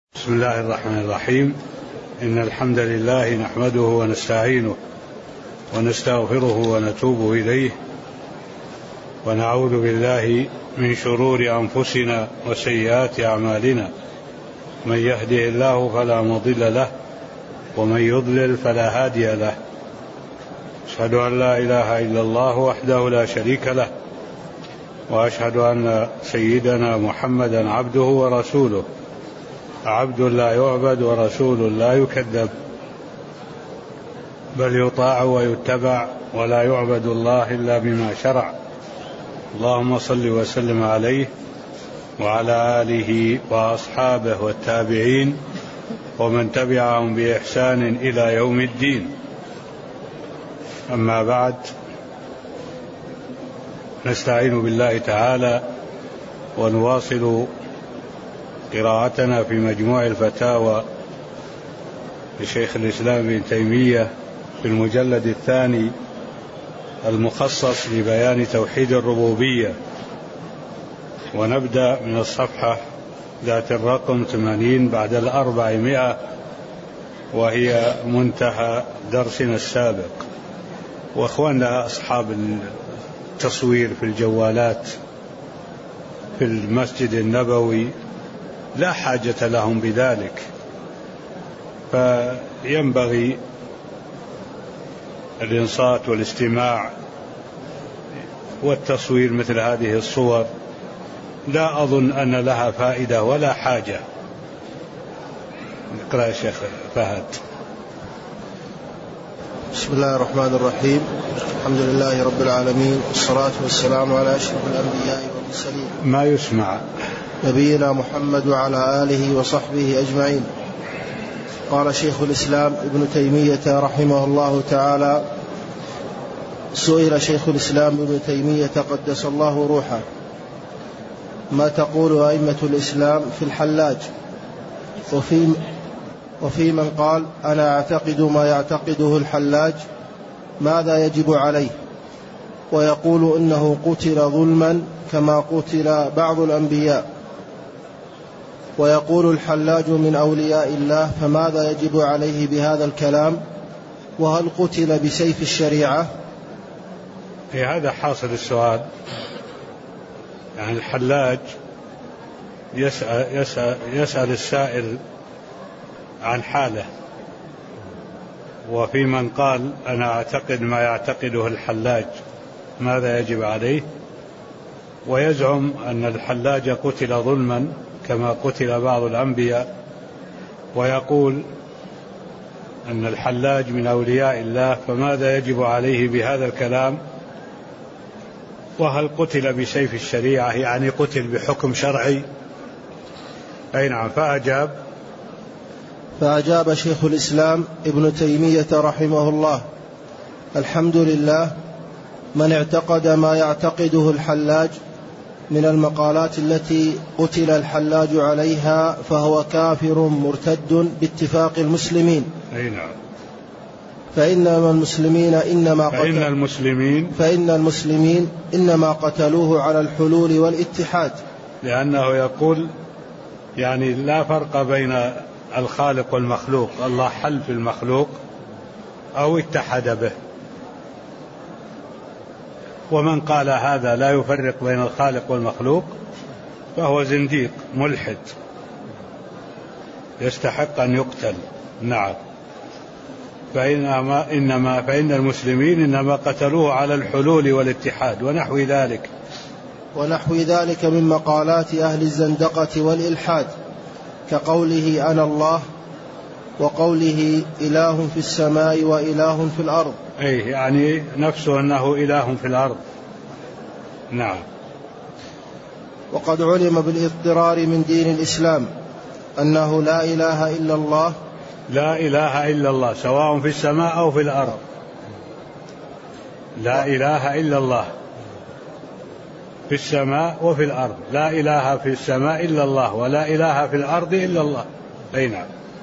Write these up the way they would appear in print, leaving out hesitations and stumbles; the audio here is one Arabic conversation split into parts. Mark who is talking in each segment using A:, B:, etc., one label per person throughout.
A: بسم الله الرحمن الرحيم. إن الحمد لله نحمده ونستعينه ونستغفره ونتوب إليه، ونعوذ بالله من شرور أنفسنا وسيئات أعمالنا. من يهده الله فلا مضل له، ومن يضلل فلا هادي له. أشهد أن لا إله إلا الله وحده لا شريك له، وأشهد أن سيدنا محمدا عبده ورسوله، عبد لا يعبد ورسول لا يكذب، بل يطاع ويتبع، ولا يعبد الله إلا بما شرع. اللهم صل وسلم عليه وعلى آله وأصحابه والتابعين ومن تبعهم بإحسان إلى يوم الدين. أما بعد، نستعين بالله تعالى ونواصل قراءتنا في مجموع الفتاوى لشيخ الإسلام ابن تيمية في المجلد الثاني المخصص لبيان توحيد الربوبية، ونبدأ من الصفحة ذات الرقم 80 بعد 400، وهي منتهى درسنا السابق. وأخواننا أصحاب التصوير في الجوالات في المسجد النبوي لا حاجة لهم بذلك، فينبغي الإنصات والاستماع والتصوير. مثل هذه الصور لا أظن أن لها فائدة ولا حاجة. اقرأ يا شيخ فهد.
B: بسم الله الرحمن الرحيم. الحمد لله رب العالمين، والصلاة والسلام على أشرف الأنبياء والمرسلين،
A: ما يسمع،
B: نبينا محمد وعلى آله وصحبه أجمعين. قال شيخ الإسلام ابن تيمية رحمه الله تعالى: سئل شيخ الإسلام ابن تيمية قدس الله روحه: ما تقول أئمة الإسلام في الحلاج وفي من قال أنا أعتقد ما يعتقده الحلاج، ماذا يجب عليه؟ ويقول إنه قتل ظلما كما قتل بعض الأنبياء، ويقول الحلاج من أولياء الله، فماذا يجب عليه بهذا الكلام؟ وهل قتل بسيف الشريعة؟
A: في هذا حاصل السؤال. يعني الحلاج يسأل السائل عن حاله، وفي من قال أنا أعتقد ما يعتقده الحلاج، ماذا يجب عليه؟ ويزعم أن الحلاج قتل ظلما كما قتل بعض الأنبياء، ويقول أن الحلاج من أولياء الله، فماذا يجب عليه بهذا الكلام؟ وهل قتل بسيف الشريعة، يعني قتل بحكم شرعي؟ أي نعم.
B: فأجاب شيخ الإسلام ابن تيمية رحمه الله: الحمد لله، من اعتقد ما يعتقده الحلاج من المقالات التي قتل الحلاج عليها فهو كافر مرتد باتفاق المسلمين.
A: أي نعم.
B: فإن المسلمين إنما قتلوه على الحلول والاتحاد،
A: لأنه يقول يعني لا فرق بين الخالق والمخلوق، الله حل في المخلوق أو اتحد به. ومن قال هذا لا يفرق بين الخالق والمخلوق فهو زنديق ملحد يستحق أن يقتل. نعم. فإن المسلمين إنما قتلوه على الحلول والاتحاد
B: ونحو ذلك من مقالات أهل الزندقة والإلحاد، كقوله أنا الله، وقوله إله في السماء وإله في الأرض،
A: أي يعني نفسه أنه إله في الأرض. نعم.
B: وقد علم بالاضطرار من دين الإسلام أنه لا إله إلا الله،
A: لا إله إلا الله سواء في السماء أو في الأرض. لا إله إلا الله في السماء وفي الأرض، لا إله في السماء إلا الله، ولا إله في الأرض إلا الله. أي نعم.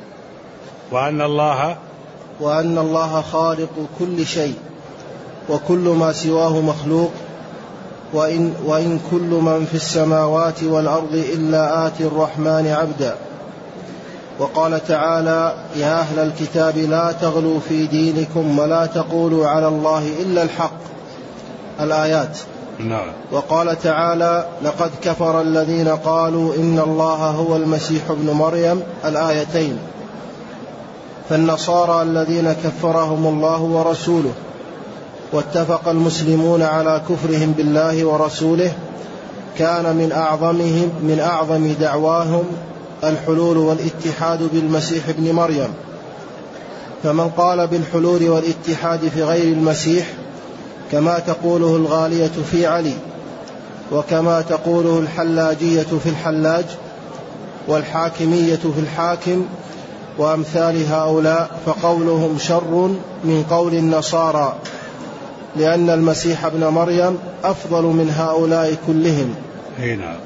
A: وأن الله
B: خالق كل شيء، وكل ما سواه مخلوق، وإن كل من في السماوات والأرض إلا آتي الرحمن عبدا. وقال تعالى: يا أهل الكتاب لا تغلوا في دينكم ولا تقولوا على الله إلا الحق، الآيات.
A: نعم.
B: وقال تعالى: لقد كفر الذين قالوا إن الله هو المسيح ابن مريم، الآيتين. فالنصارى الذين كفرهم الله ورسوله واتفق المسلمون على كفرهم بالله ورسوله كان من أعظم دعواهم الحلول والاتحاد بالمسيح ابن مريم. فمن قال بالحلول والاتحاد في غير المسيح كما تقوله الغالية في علي، وكما تقوله الحلاجية في الحلاج، والحاكمية في الحاكم، وأمثال هؤلاء، فقولهم شر من قول النصارى، لأن المسيح ابن مريم أفضل من هؤلاء كلهم.
A: نعم.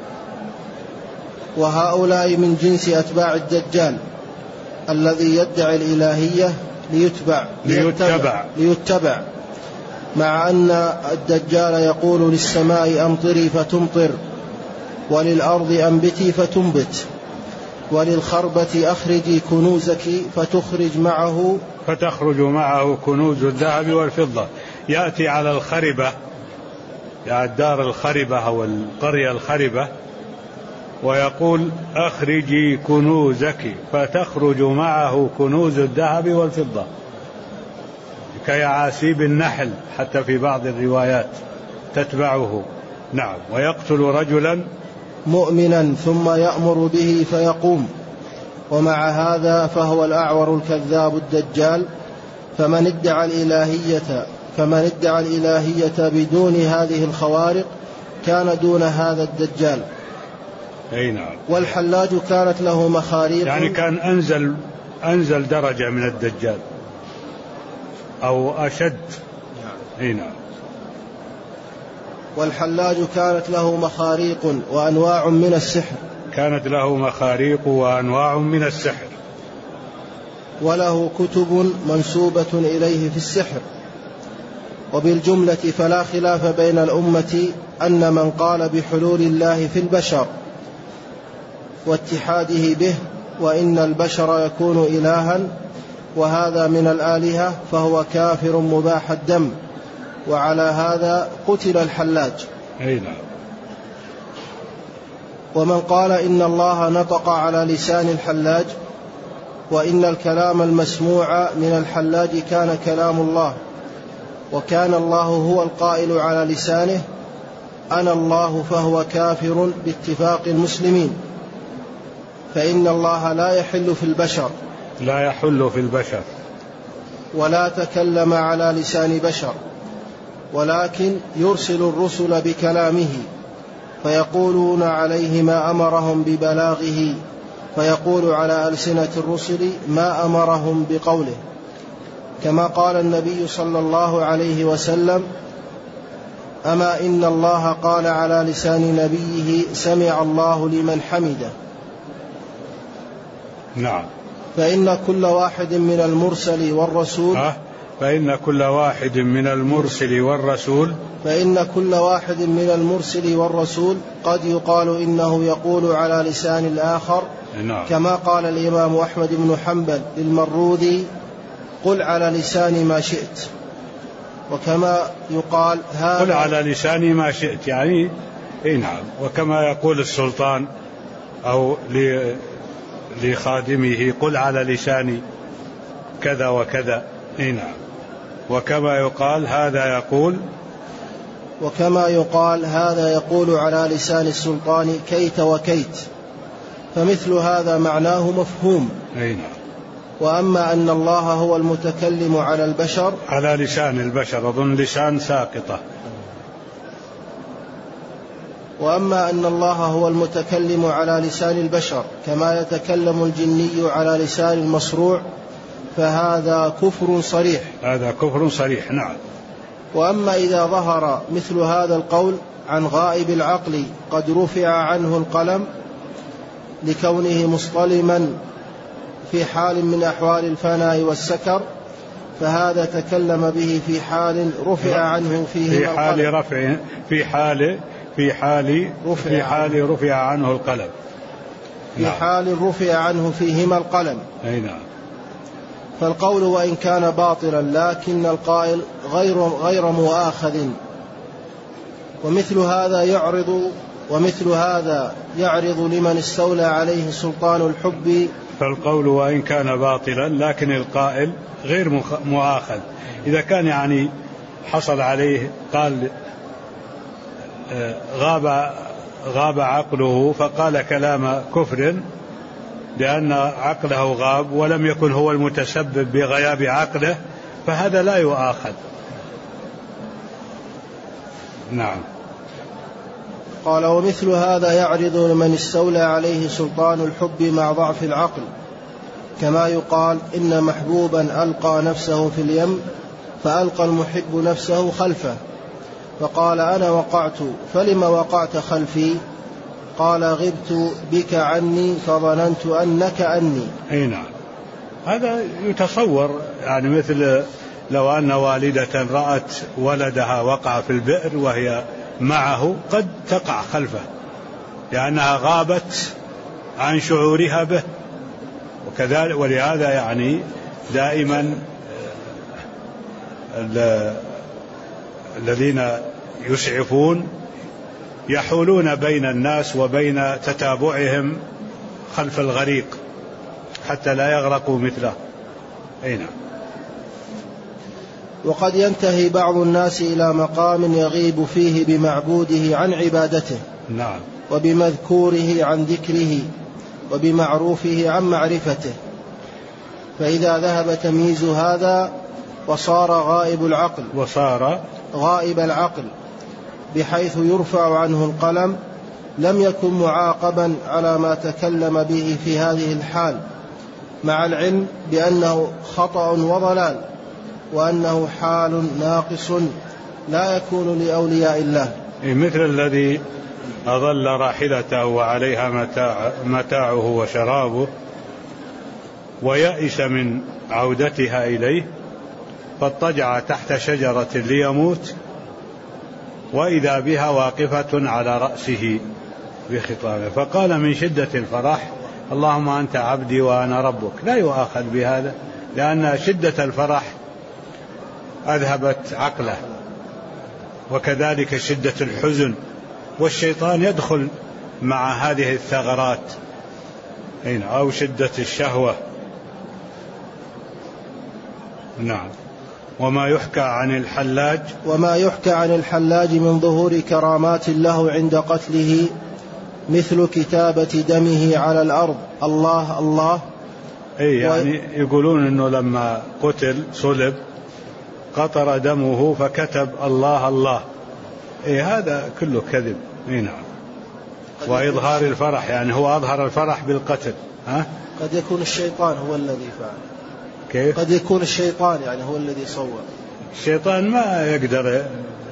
B: وهؤلاء من جنس أتباع الدجال الذي يدعي الإلهية ليتبع، مع أن الدجال يقول للسماء أمطري فتمطر، وللأرض أنبتي فتنبت، وللخربة أخرجي كنوزك
A: فتخرج معه كنوز الذهب والفضة. يأتي على الخربة، يعني الدار الخربة أو القرية الخربة، ويقول: أخرجي كنوزك، فتخرج معه كنوز الذهب والفضة، كيعاسيب النحل حتى في بعض الروايات تتبعه. نعم. ويقتل رجلا
B: مؤمنا ثم يأمر به فيقوم. ومع هذا فهو الأعور الكذاب الدجال. فمن ادعى الإلهية بدون هذه الخوارق كان دون هذا الدجال.
A: نعم.
B: والحلاج كانت له مخاريق،
A: يعني كان أنزل درجة من الدجال أو أشد. نعم.
B: والحلاج كانت له مخاريق وأنواع من السحر.
A: كانت له مخاريق وأنواع من السحر.
B: وله كتب منسوبة إليه في السحر. وبالجملة فلا خلاف بين الأمة أن من قال بحلول الله في البشر واتحاده به، وإن البشر يكون إلها وهذا من الآلهة، فهو كافر مباح الدم. وعلى هذا قتل الحلاج.
A: نعم.
B: ومن قال إن الله نطق على لسان الحلاج، وإن الكلام المسموع من الحلاج كان كلام الله، وكان الله هو القائل على لسانه أنا الله، فهو كافر باتفاق المسلمين. فإن الله لا يحل في البشر ولا تكلم على لسان بشر، ولكن يرسل الرسل بكلامه فيقولون عليه ما أمرهم ببلاغه، فيقول على ألسنة الرسل ما أمرهم بقوله، كما قال النبي صلى الله عليه وسلم: أما إن الله قال على لسان نبيه سمع الله لمن حمده.
A: نعم.
B: فإن كل واحد من المرسل والرسول قد يقال إنه يقول على لسان الآخر.
A: نعم.
B: كما قال الإمام أحمد بن حنبل للمروذي: قل على لساني ما شئت. وكما يقال
A: قل على لساني ما شئت، يعني نعم. وكما يقول السلطان أو لخادمه: قل على لساني كذا وكذا. نعم. وكما يقال هذا يقول على لسان السلطان كيت وكيت. فمثل هذا معناه مفهوم. نعم.
B: وأما أن الله هو المتكلم على البشر،
A: على لسان البشر، أظن لسان ساقطة.
B: وأما أن الله هو المتكلم على لسان البشر كما يتكلم الجني على لسان المصروع، فهذا كفر صريح. نعم. وأما إذا ظهر مثل هذا القول عن غائب العقل قد رفع عنه القلم لكونه مصطلما في حال من أحوال الفناء والسكر، فهذا تكلم به في حال رفع عنه فيه
A: في حال رفع عنه القلم.
B: في حال رفع عنه فيهما القلم. فالقول وإن كان باطلا لكن القائل غير مؤاخذ. ومثل هذا يعرض لمن استولى عليه سلطان الحب.
A: فالقول وإن كان باطلا لكن القائل غير مؤاخذ. إذا كان يعني حصل عليه قال غاب عقله فقال كلام كفر لأن عقله غاب ولم يكن هو المتسبب بغياب عقله، فهذا لا يؤاخذ. نعم.
B: قال ومثل هذا يعرض لمن استولى عليه سلطان الحب مع ضعف العقل، كما يقال إن محبوبا ألقى نفسه في اليم فألقى المحب نفسه خلفه فقال أنا وقعت فلما وقعت خلفي؟ قال غبت بك عني فظننت أنك أني.
A: أي نعم. هذا يتصور يعني مثل لو أن والدة رأت ولدها وقع في البئر وهي معه قد تقع خلفه لأنها غابت عن شعورها به، وكذلك ولهذا يعني دائما الذين يسعفون يحولون بين الناس وبين تتابعهم خلف الغريق حتى لا يغرقوا مثله. أي نعم.
B: وقد ينتهي بعض الناس إلى مقام يغيب فيه بمعبوده عن عبادته.
A: نعم.
B: وبمذكوره عن ذكره وبمعروفه عن معرفته، فإذا ذهب تمييز هذا وصار غائب العقل بحيث يرفع عنه القلم لم يكن معاقبا على ما تكلم به في هذه الحال، مع العلم بأنه خطأ وضلال وأنه حال ناقص لا يكون لأولياء الله.
A: مثل الذي أظل راحلته وعليها متاعه وشرابه ويأس من عودتها إليه فاضطجع تحت شجرة ليموت وإذا بها واقفة على رأسه بخطابه فقال من شدة الفرح اللهم أنت عبدي وأنا ربك. لا يؤاخذ بهذا لأن شدة الفرح أذهبت عقله، وكذلك شدة الحزن، والشيطان يدخل مع هذه الثغرات أو شدة الشهوة. نعم. وما يحكى عن الحلاج
B: من ظهور كرامات له عند قتله مثل كتابة دمه على الأرض الله الله.
A: يعني يقولون أنه لما قتل صلب قطر دمه فكتب الله الله. هذا كله كذب. نعم. وإظهار الفرح يعني هو أظهر الفرح بالقتل.
B: قد يكون الشيطان هو الذي فعل.
A: كيف؟
B: قد يكون الشيطان يعني هو الذي صور.
A: الشيطان ما يقدر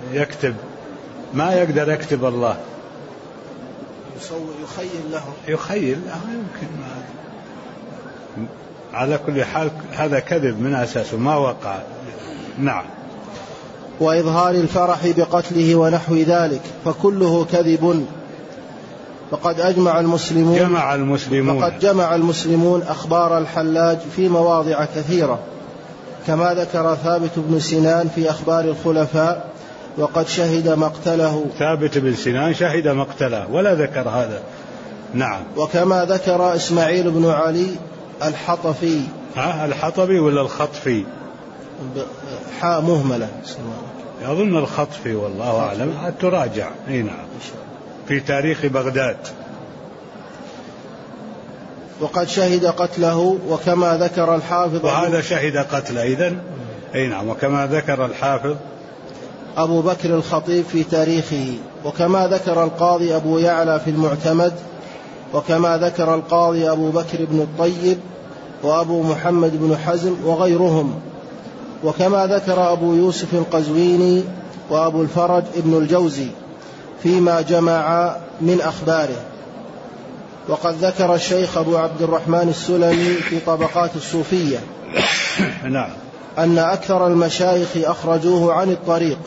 A: يكتب الله. يخيل له يمكن على كل حال هذا كذب من أساسه ما وقع. نعم.
B: وإظهار الفرح بقتله ونحو ذلك فكله كذب. فقد جمع المسلمون أخبار الحلاج في مواضع كثيرة كما ذكر ثابت بن سنان في أخبار الخلفاء وقد شهد مقتله.
A: ثابت بن سنان شهد مقتله ولا ذكر هذا. نعم.
B: وكما ذكر إسماعيل بن علي الحطفي.
A: الحطبي ولا الخطفي؟
B: حاء مهملة
A: أظن الخطفي والله أعلم. تراجع. نعم. في تاريخ بغداد.
B: وقد شهد قتله وكما ذكر الحافظ.
A: وهذا شهد قتله إذن. نعم. وكما ذكر الحافظ
B: أبو بكر الخطيب في تاريخه وكما ذكر القاضي أبو يعلى في المعتمد وكما ذكر القاضي أبو بكر بن الطيب وأبو محمد بن حزم وغيرهم وكما ذكر أبو يوسف القزويني وأبو الفرج ابن الجوزي فيما جمع من أخباره. وقد ذكر الشيخ أبو عبد الرحمن السلمي في طبقات الصوفية أن أكثر المشايخ أخرجوه عن الطريق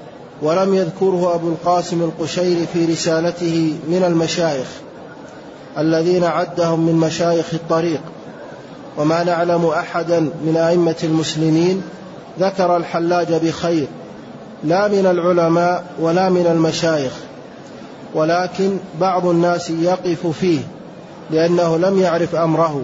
B: ولم يذكره أبو القاسم القشيري في رسالته من المشايخ الذين عدهم من مشايخ الطريق، وما نعلم أحدا من أئمة المسلمين ذكر الحلاج بخير، لا من العلماء ولا من المشايخ، ولكن بعض الناس يقف فيه لأنه لم يعرف أمره.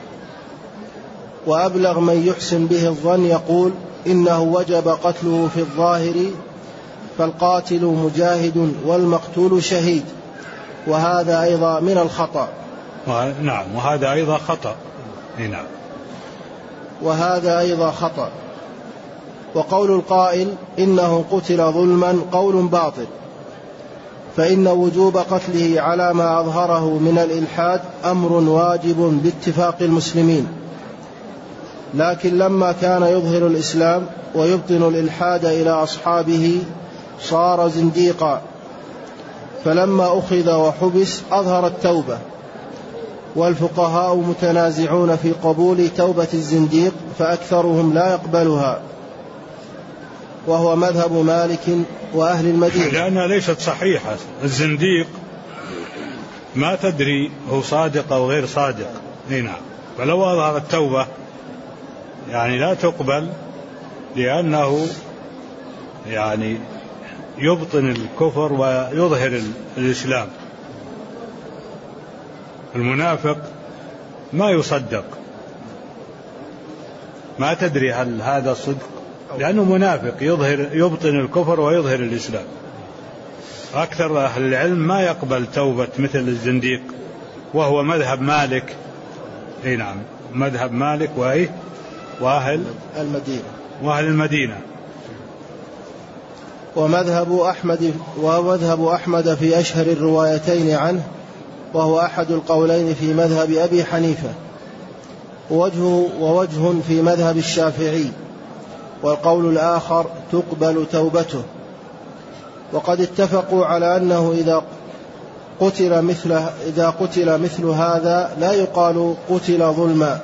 B: وأبلغ من يحسن به الظن يقول إنه وجب قتله في الظاهر، فالقاتل مجاهد والمقتول شهيد، وهذا أيضا من الخطأ.
A: نعم، وهذا أيضا خطأ. نعم،
B: وهذا أيضا خطأ. وقول القائل إنه قتل ظلما قول باطل، فإن وجوب قتله على ما أظهره من الإلحاد أمر واجب باتفاق المسلمين، لكن لما كان يظهر الإسلام ويبطن الإلحاد إلى أصحابه صار زنديقا، فلما أخذ وحبس أظهر التوبة، والفقهاء متنازعون في قبول توبة الزنديق، فأكثرهم لا يقبلها، وهو مذهب مالك وأهل المدينة،
A: لأنها ليست صحيحة. الزنديق ما تدري هو صادق أو غير صادق. نعم، ولو أظهر التوبة يعني لا تقبل، لأنه يعني يبطن الكفر ويظهر الإسلام. المنافق ما يصدق، ما تدري هل هذا صدق، لأنه منافق يبطن الكفر ويظهر الإسلام. أكثر أهل العلم ما يقبل توبة مثل الزنديق، وهو مذهب مالك. نعم، مذهب مالك وأهل المدينة.
B: ومذهب أحمد في أشهر الروايتين عنه، وهو أحد القولين في مذهب أبي حنيفة، ووجه في مذهب الشافعي، والقول الآخر تقبل توبته. وقد اتفقوا على أنه إذا قتل مثل هذا لا يقال قتل ظلما.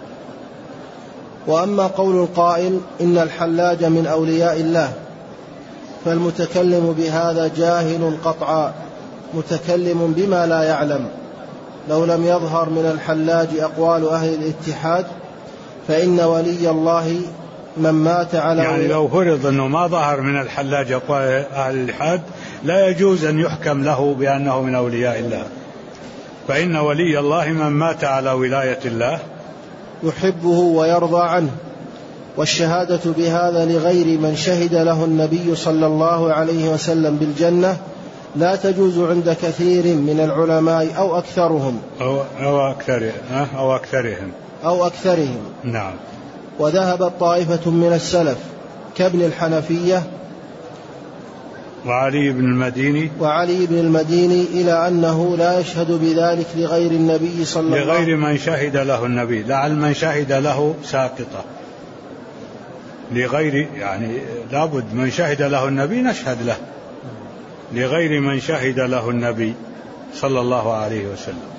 B: وأما قول القائل إن الحلاج من أولياء الله، فالمتكلم بهذا جاهل قطعا، متكلم بما لا يعلم. لو لم يظهر من الحلاج أقوال أهل الاتحاد فإن ولي الله من مات على
A: يعني لو فرض أنه ما ظهر من الحلاج أقوال أهل الاتحاد لا يجوز أن يحكم له بأنه من أولياء الله، فإن ولي الله من مات على ولاية الله
B: يحبه ويرضى عنه. والشهادة بهذا لغير من شهد له النبي صلى الله عليه وسلم بالجنة لا تجوز عند كثير من العلماء أو أكثرهم أو أكثرهم.
A: نعم.
B: وذهبت طائفة من السلف كابن الحنفية
A: وعلي بن المديني إلى
B: أنه لا يشهد بذلك لغير النبي صلى الله عليه وسلم،
A: لغير من شهد له النبي، لعل من شهد له ساقطة، لغير يعني لابد من شهد له النبي نشهد له، لغير من شهد له النبي صلى الله عليه وسلم.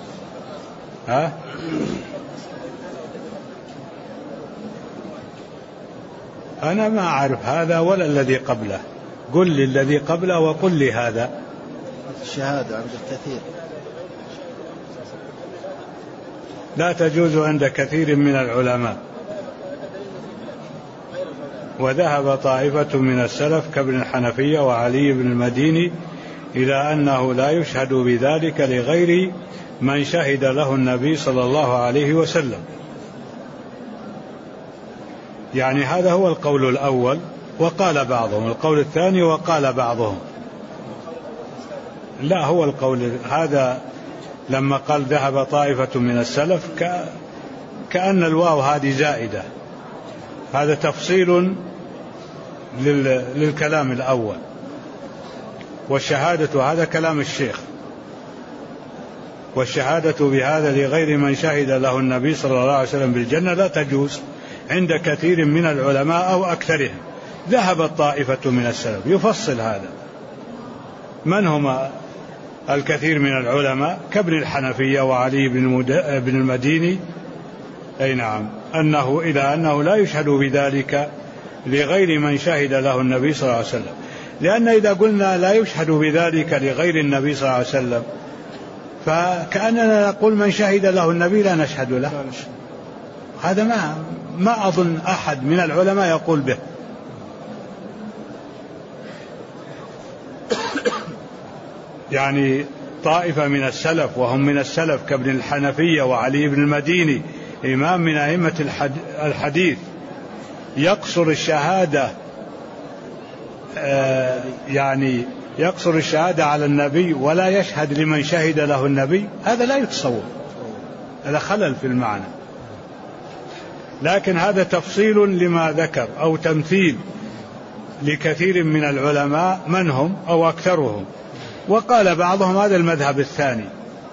A: أنا ما أعرف هذا ولا الذي قبله، قل لي الذي قبله وقل لي هذا.
B: الشهادة عند الكثير
A: لا تجوز عند كثير من العلماء. وذهب طائفة من السلف كابن الحنفية وعلي بن المديني إلى أنه لا يشهد بذلك لغير من شهد له النبي صلى الله عليه وسلم. يعني هذا هو القول الأول، وقال بعضهم القول الثاني، وقال بعضهم لا هو القول هذا. لما قال ذهب طائفة من السلف كأن الواو هذه زائدة، هذا تفصيل للكلام الأول، والشهادة هذا كلام الشيخ، والشهادة بهذا لغير من شهد له النبي صلى الله عليه وسلم بالجنة لا تجوز عند كثير من العلماء أو أكثرهم. ذهبت طائفة من السلف يفصل هذا. من هم الكثير من العلماء؟ كابن الحنفية وعلي بن المديني، أي نعم، أنه لا يشهد بذلك لغير من شهد له النبي صلى الله عليه وسلم، لأن إذا قلنا لا يشهد بذلك لغير النبي صلى الله عليه وسلم فكأننا نقول من شهد له النبي لا نشهد له. هذا ما أظن أحد من العلماء يقول به. يعني طائفة من السلف وهم من السلف كابن الحنفية وعلي بن المديني إمام من أئمة الحديث يقصر الشهادة، يعني يقصر الشهادة على النبي ولا يشهد لمن شهد له النبي. هذا لا يتصور، هذا خلل في المعنى. لكن هذا تفصيل لما ذكر أو تمثيل لكثير من العلماء من هم أو أكثرهم. وقال بعضهم هذا المذهب الثاني.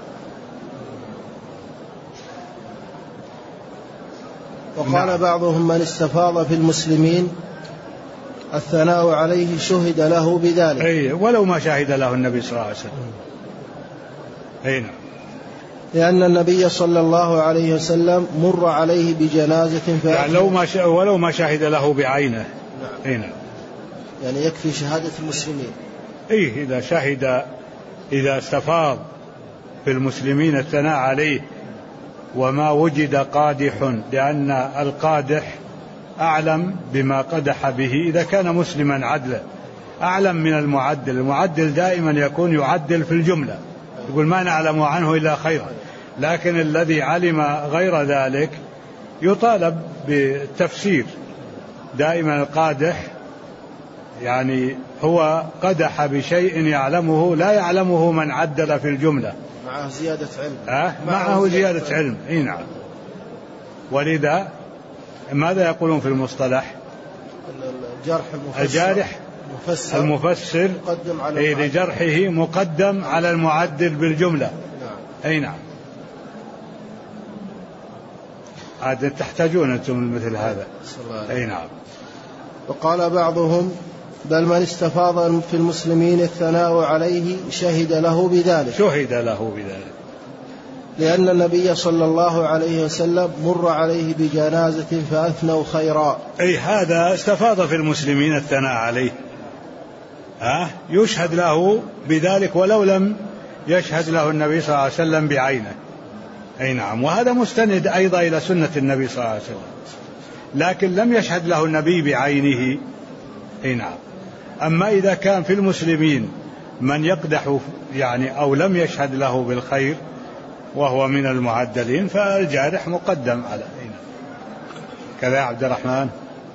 B: وقال بعضهم من استفاض في المسلمين الثناء عليه شهد له بذلك،
A: أي ولو ما شهد له النبي صلى الله عليه وسلم. أي نعم.
B: لأن النبي صلى الله عليه وسلم مر عليه بجنازة
A: يعني ولو ما شهد له بعينه. أي نعم.
B: يعني يكفي شهادة المسلمين.
A: إيه إذا شهد، إذا استفاض في المسلمين الثناء عليه وما وجد قادح، لأن القادح أعلم بما قدح به إذا كان مسلما عدلا، أعلم من المعدل. المعدل دائما يكون يعدل في الجملة، يقول ما نعلم عنه إلا خيرا، لكن الذي علم غير ذلك يطالب بالتفسير. دائما القادح يعني هو قدح بشيء يعلمه لا يعلمه من عدل في الجملة،
B: معه زيادة علم.
A: معه زيادة علم. إيه نعم. ولذا ماذا يقولون في المصطلح؟ الجارح المفسر لجرحه مقدم على المعدل بالجملة. أي نعم. عاد تحتاجون أنتم مثل هذا. أي نعم.
B: وقال بعضهم بل من استفاض في المسلمين الثناء عليه شهد له بذلك لأن النبي صلى الله عليه وسلم مر عليه بجنازة فأثنوا خيرا.
A: أي هذا استفاض في المسلمين الثناء عليه، يشهد له بذلك ولو لم يشهد له النبي صلى الله عليه وسلم بعينه. أي نعم. وهذا مستند أيضا إلى سنة النبي صلى الله عليه وسلم، لكن لم يشهد له النبي بعينه. أي نعم. أما إذا كان في المسلمين من يقدح يعني أو لم يشهد له بالخير وهو من المعدلين فالجارح مقدم على. أي نعم. كذا عبد الرحمن.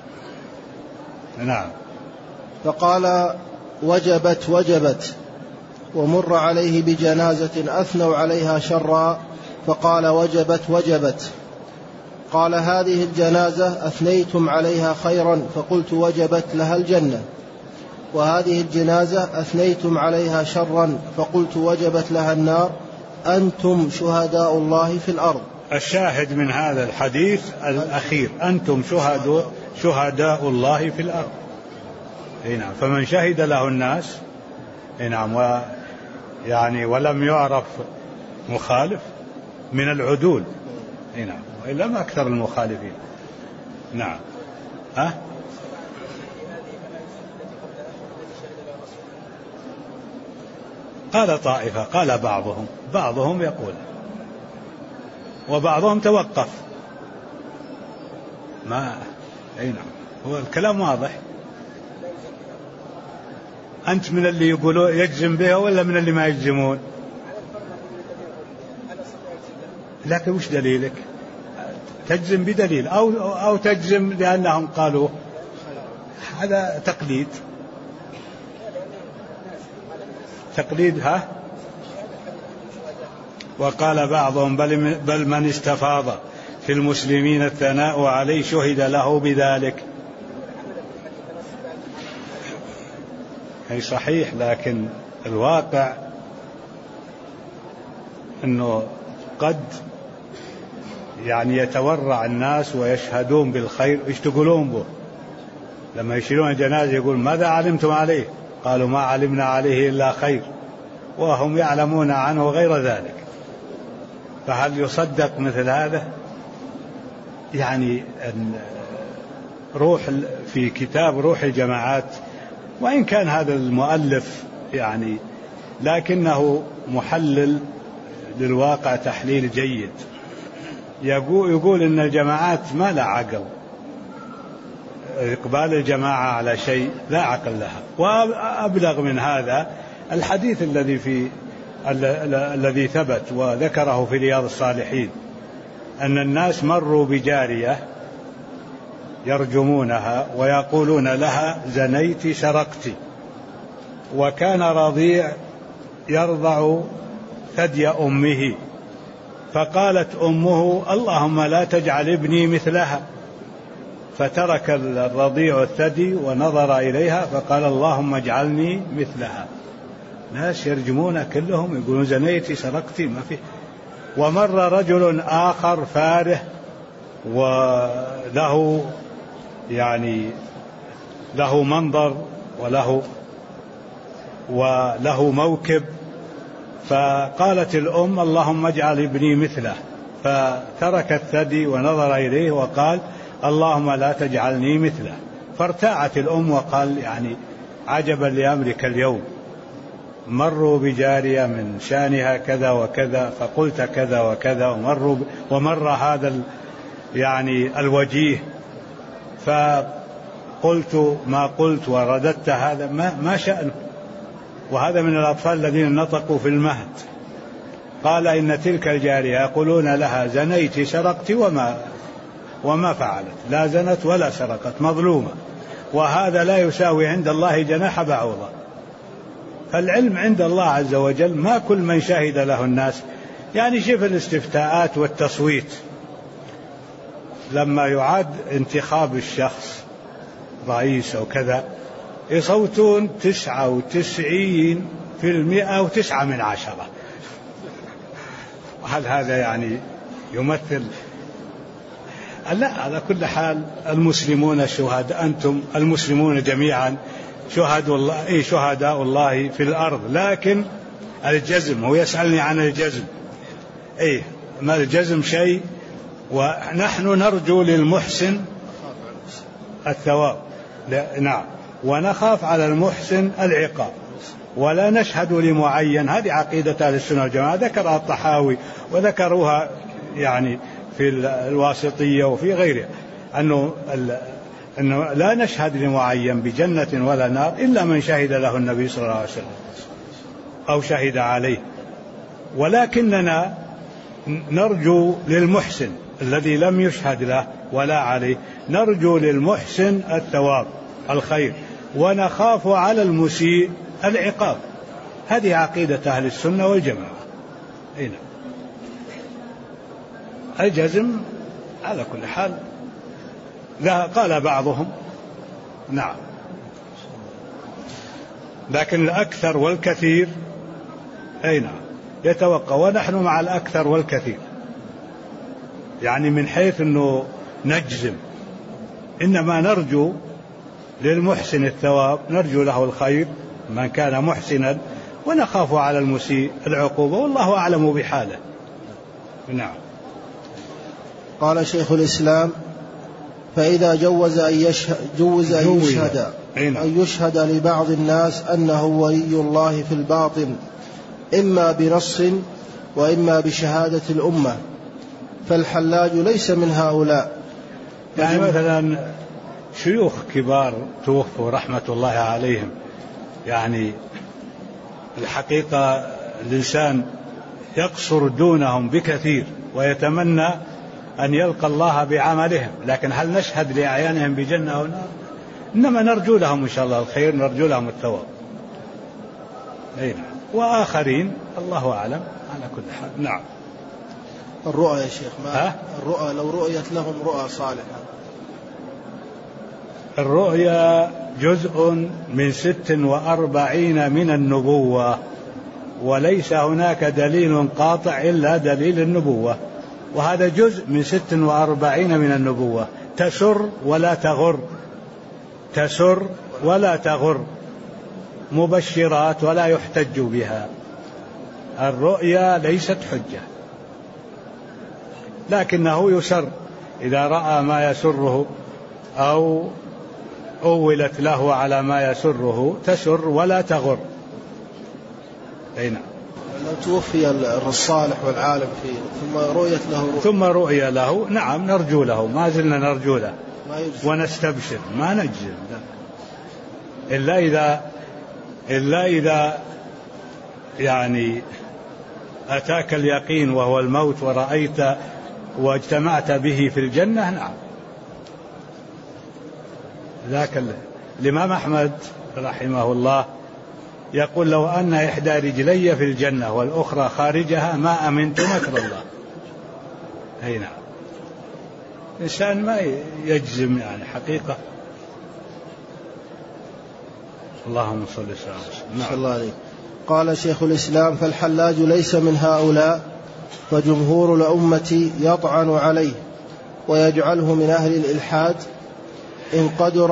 A: نعم.
B: فقال وجبت ومر عليه بجنازة أثنوا عليها شرا فقال وجبت. قال هذه الجنازة أثنيتم عليها خيرا فقلت وجبت لها الجنة، وهذه الجنازة أثنيتم عليها شرا فقلت وجبت لها النار، أنتم شهداء الله في الأرض.
A: الشاهد من هذا الحديث الأخير أنتم شهداء الله في الأرض. نعم. فمن شهد له الناس نعم يعني ولم يعرف مخالف من العدول. نعم. وإلا ما أكثر المخالفين. نعم. قال طائفة، قال بعضهم يقول، وبعضهم توقف. أي نعم. هو الكلام واضح. أنت من اللي يقولوا يجزم بها ولا من اللي ما يجزمون؟ لكن وش دليلك؟ تجزم بدليل أو تجزم لأنهم قالوا. هذا تقليد. وقال بعضهم بل من استفاض في المسلمين الثناء عليه شهد له بذلك. أي صحيح، لكن الواقع أنه قد يعني يتورع الناس ويشهدون بالخير. ايش تقولون به لما يشيلون الجنازة؟ يقول ماذا علمتم عليه؟ قالوا ما علمنا عليه إلا خير، وهم يعلمون عنه غير ذلك. فهل يصدق مثل هذا؟ يعني روح في كتاب روح الجماعات، وإن كان هذا المؤلف يعني لكنه محلل للواقع تحليل جيد. يقول إن الجماعات ما لا عقل، إقبال الجماعة على شيء لا عقل لها. وأبلغ من هذا الحديث الذي ثبت وذكره في رياض الصالحين أن الناس مروا بجارية يرجمونها ويقولون لها زنيت سرقت، وكان رضيع يرضع ثدي أمه، فقالت أمه اللهم لا تجعل ابني مثلها، فترك الرضيع الثدي ونظر إليها فقال اللهم اجعلني مثلها. ناس يرجمون كلهم يقولون زنيت سرقت ما فيه. ومر رجل آخر فاره وله له منظر وله موكب، فقالت الأم اللهم اجعل ابني مثله، فترك الثدي ونظر إليه وقال اللهم لا تجعلني مثله. فارتاعت الأم وقال عجبا لأمرك اليوم، مروا بجارية من شانها كذا وكذا فقلت كذا وكذا، ومر هذا الوجيه فقلت ما قلت ورددت هذا ما شأنه. وهذا من الأطفال الذين نطقوا في المهد. قال إن تلك الجارية يقولون لها زنيت سرقت وما فعلت، لا زنت ولا سرقت، مظلومة، وهذا لا يساوي عند الله جناح بعوضة. فالعلم عند الله عز وجل، ما كل من شهد له الناس. شوف الاستفتاءات والتصويت، لما يعاد انتخاب الشخص رئيس أو كذا يصوتون 99.9%. وهل هذا يمثل؟ لا، على كل حال المسلمون شهداء، أنتم المسلمون جميعا شهداء الله في الأرض. لكن الجزم، هو يسألني عن الجزم، ما الجزم شيء، ونحن نرجو للمحسن الثواب، نعم، ونخاف على المحسن العقاب، ولا نشهد لمعين. هذه عقيدة أهل السنة والجماعة، ذكرها الطحاوي وذكروها في الواسطية وفي غيرها، أنه لا نشهد لمعين بجنة ولا نار إلا من شهد له النبي صلى الله عليه وسلم أو شهد عليه. ولكننا نرجو للمحسن الذي لم يشهد له ولا عليه، نرجو للمحسن الثواب الخير، ونخاف على المسيء العقاب. هذه عقيدة أهل السنة والجماعة. هنا الجزم على كل حال لا، قال بعضهم نعم، لكن الأكثر والكثير نعم يتوقع، ونحن مع الأكثر والكثير، من حيث أنه نجزم، إنما نرجو للمحسن الثواب، نرجو له الخير من كان محسنا، ونخاف على المسيء العقوبة، والله أعلم بحاله. نعم.
B: قال شيخ الإسلام: فإذا جوز أن يشهد لبعض الناس أنه ولي الله في الباطن، إما بنص وإما بشهادة الأمة، فالحلاج ليس من هؤلاء.
A: مثلا شيوخ كبار توفوا رحمة الله عليهم، الحقيقة الإنسان يقصر دونهم بكثير ويتمنى أن يلقى الله بعملهم، لكن هل نشهد لأعيانهم بجنة أو نار؟ إنما نرجو لهم إن شاء الله الخير، نرجو لهم الثواب. وآخرين الله أعلم على كل حال. نعم.
B: الرؤى يا شيخ، الرؤى لو رؤيت لهم رؤى صالحة،
A: الرؤيا جزء من 46 من النبوة، وليس هناك دليل قاطع إلا دليل النبوة، وهذا جزء من 46 من النبوة. تسر ولا تغر، تسر ولا تغر، مبشرات ولا يحتج بها. الرؤيا ليست حجة، لكنه يسر إذا رأى ما يسره أو أولت له على ما يسره، تسر ولا تغر. نعم.
B: توفي الصالح والعالم فيه ثم رؤية له
A: نعم نرجو له، ما زلنا نرجو له ونستبشر، ما نجزم إلا إذا يعني أتاك اليقين وهو الموت ورأيت واجتمعت به في الجنة. نعم ذاك الإمام أحمد رحمه الله يقول لو أن إحدى رجلي في الجنة والأخرى خارجها ما أمنت مكر الله. أي نعم، الإنسان ما يجزم يعني حقيقة. اللهم صل وسلم.
B: نعم. الله عليك. قال شيخ الإسلام: فالحلاج ليس من هؤلاء، فجمهور الأمة يطعن عليه ويجعله من أهل الإلحاد إن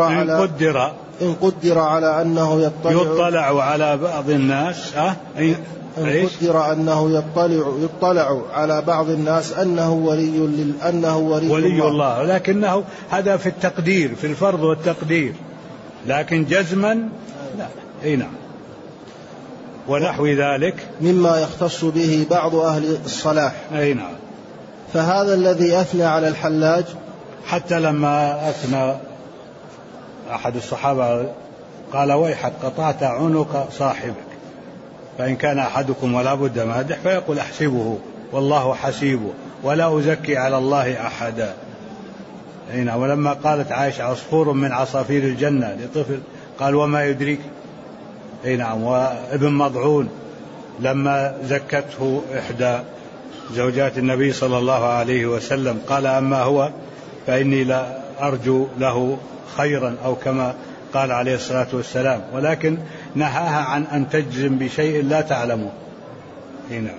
B: قدر على أنه
A: يطلع على بعض الناس
B: إن قدر أنه يطلع على بعض الناس أنه ولي
A: الله، لكنه هذا في التقدير، في الفرض والتقدير، لكن جزما لا. أي نعم. ونحو ذلك
B: مما يختص به بعض أهل الصلاح.
A: أي نعم.
B: فهذا الذي أثنى على الحلاج،
A: حتى لما أثنى أحد الصحابة قال: ويحك قطعت عنق صاحبك، فإن كان أحدكم ولا بد مادح فيقول: أحسبه والله حسيبه ولا أزكي على الله أحدا. هنا ولما قالت عائشة: عصفور من عصافير الجنة لطفل، قال: وما يدريك. نعم. وابن مضعون لما زكته إحدى زوجات النبي صلى الله عليه وسلم قال: أما هو فإني لا أرجو له خيرا، أو كما قال عليه الصلاة والسلام، ولكن نهاها عن أن تجزم بشيء لا تعلمه. نعم.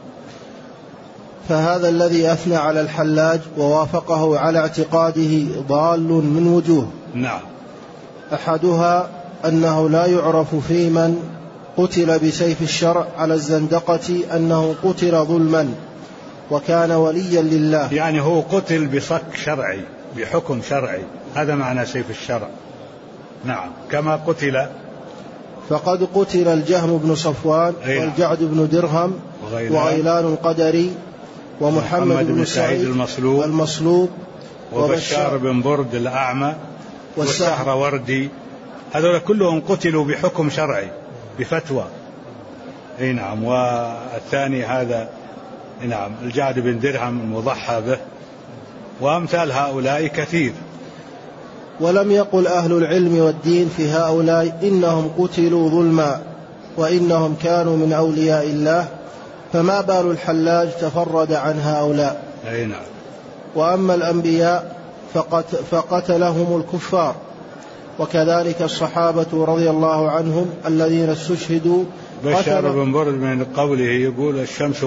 B: فهذا الذي أثنى على الحلاج ووافقه على اعتقاده ضال من وجوه.
A: نعم.
B: أحدها أنه لا يعرف في من قتل بسيف الشرع على الزندقة أنه قتل ظلما وكان وليا لله،
A: يعني هو قتل بصك شرعي بحكم شرعي، هذا معنى سيف الشرع. نعم. كما قتل،
B: فقد قتل الجهم بن صفوان والجعد بن درهم وغيلان القدري ومحمد بن سعيد المصلوب
A: وبشار بن برد الأعمى والسهروردي، هذول كلهم قتلوا بحكم شرعي بفتوى. نعم. والثاني هذا نعم الجعد بن درهم المضحى به، وأمثال هؤلاء كثير.
B: ولم يقل أهل العلم والدين في هؤلاء إنهم قتلوا ظلما وإنهم كانوا من أولياء الله، فما بال الحلاج تفرد عن هؤلاء.
A: أي نعم.
B: وأما الأنبياء فقتلهم الكفار، وكذلك الصحابة رضي الله عنهم الذين استشهدوا.
A: بشار بن برد من قوله يقول: الشمس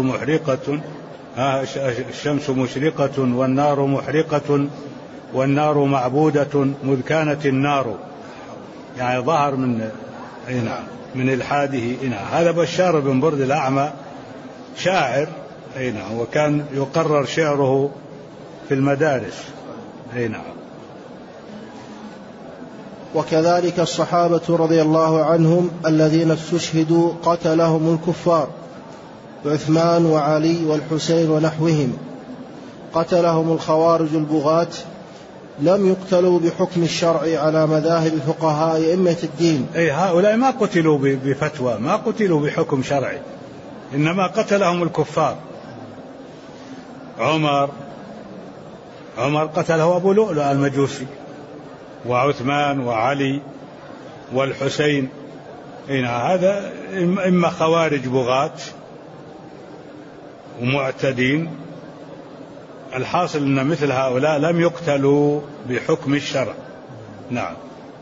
A: مشرقة والنار محرقة والنار معبودة مذ كانت النار، يعني ظهر من إلحاده. هذا بشار بن برد الأعمى شاعر، وكان يقرر شعره في المدارس. نعم.
B: وكذلك الصحابة رضي الله عنهم الذين استشهدوا قتلهم الكفار، عثمان وعلي والحسين ونحوهم. قتلهم الخوارج البغاة، لم يقتلوا بحكم الشرع على مذاهب فقهاء أئمة الدين.
A: هؤلاء ما قتلوا بفتوى، ما قتلوا بحكم شرعي، إنما قتلهم الكفار. عمر قتله أبو لؤلؤ المجوسي، وعثمان وعلي والحسين. هذا إما خوارج بغاة ومعتدين. الحاصل أن مثل هؤلاء لم يقتلوا بحكم الشرع. نعم.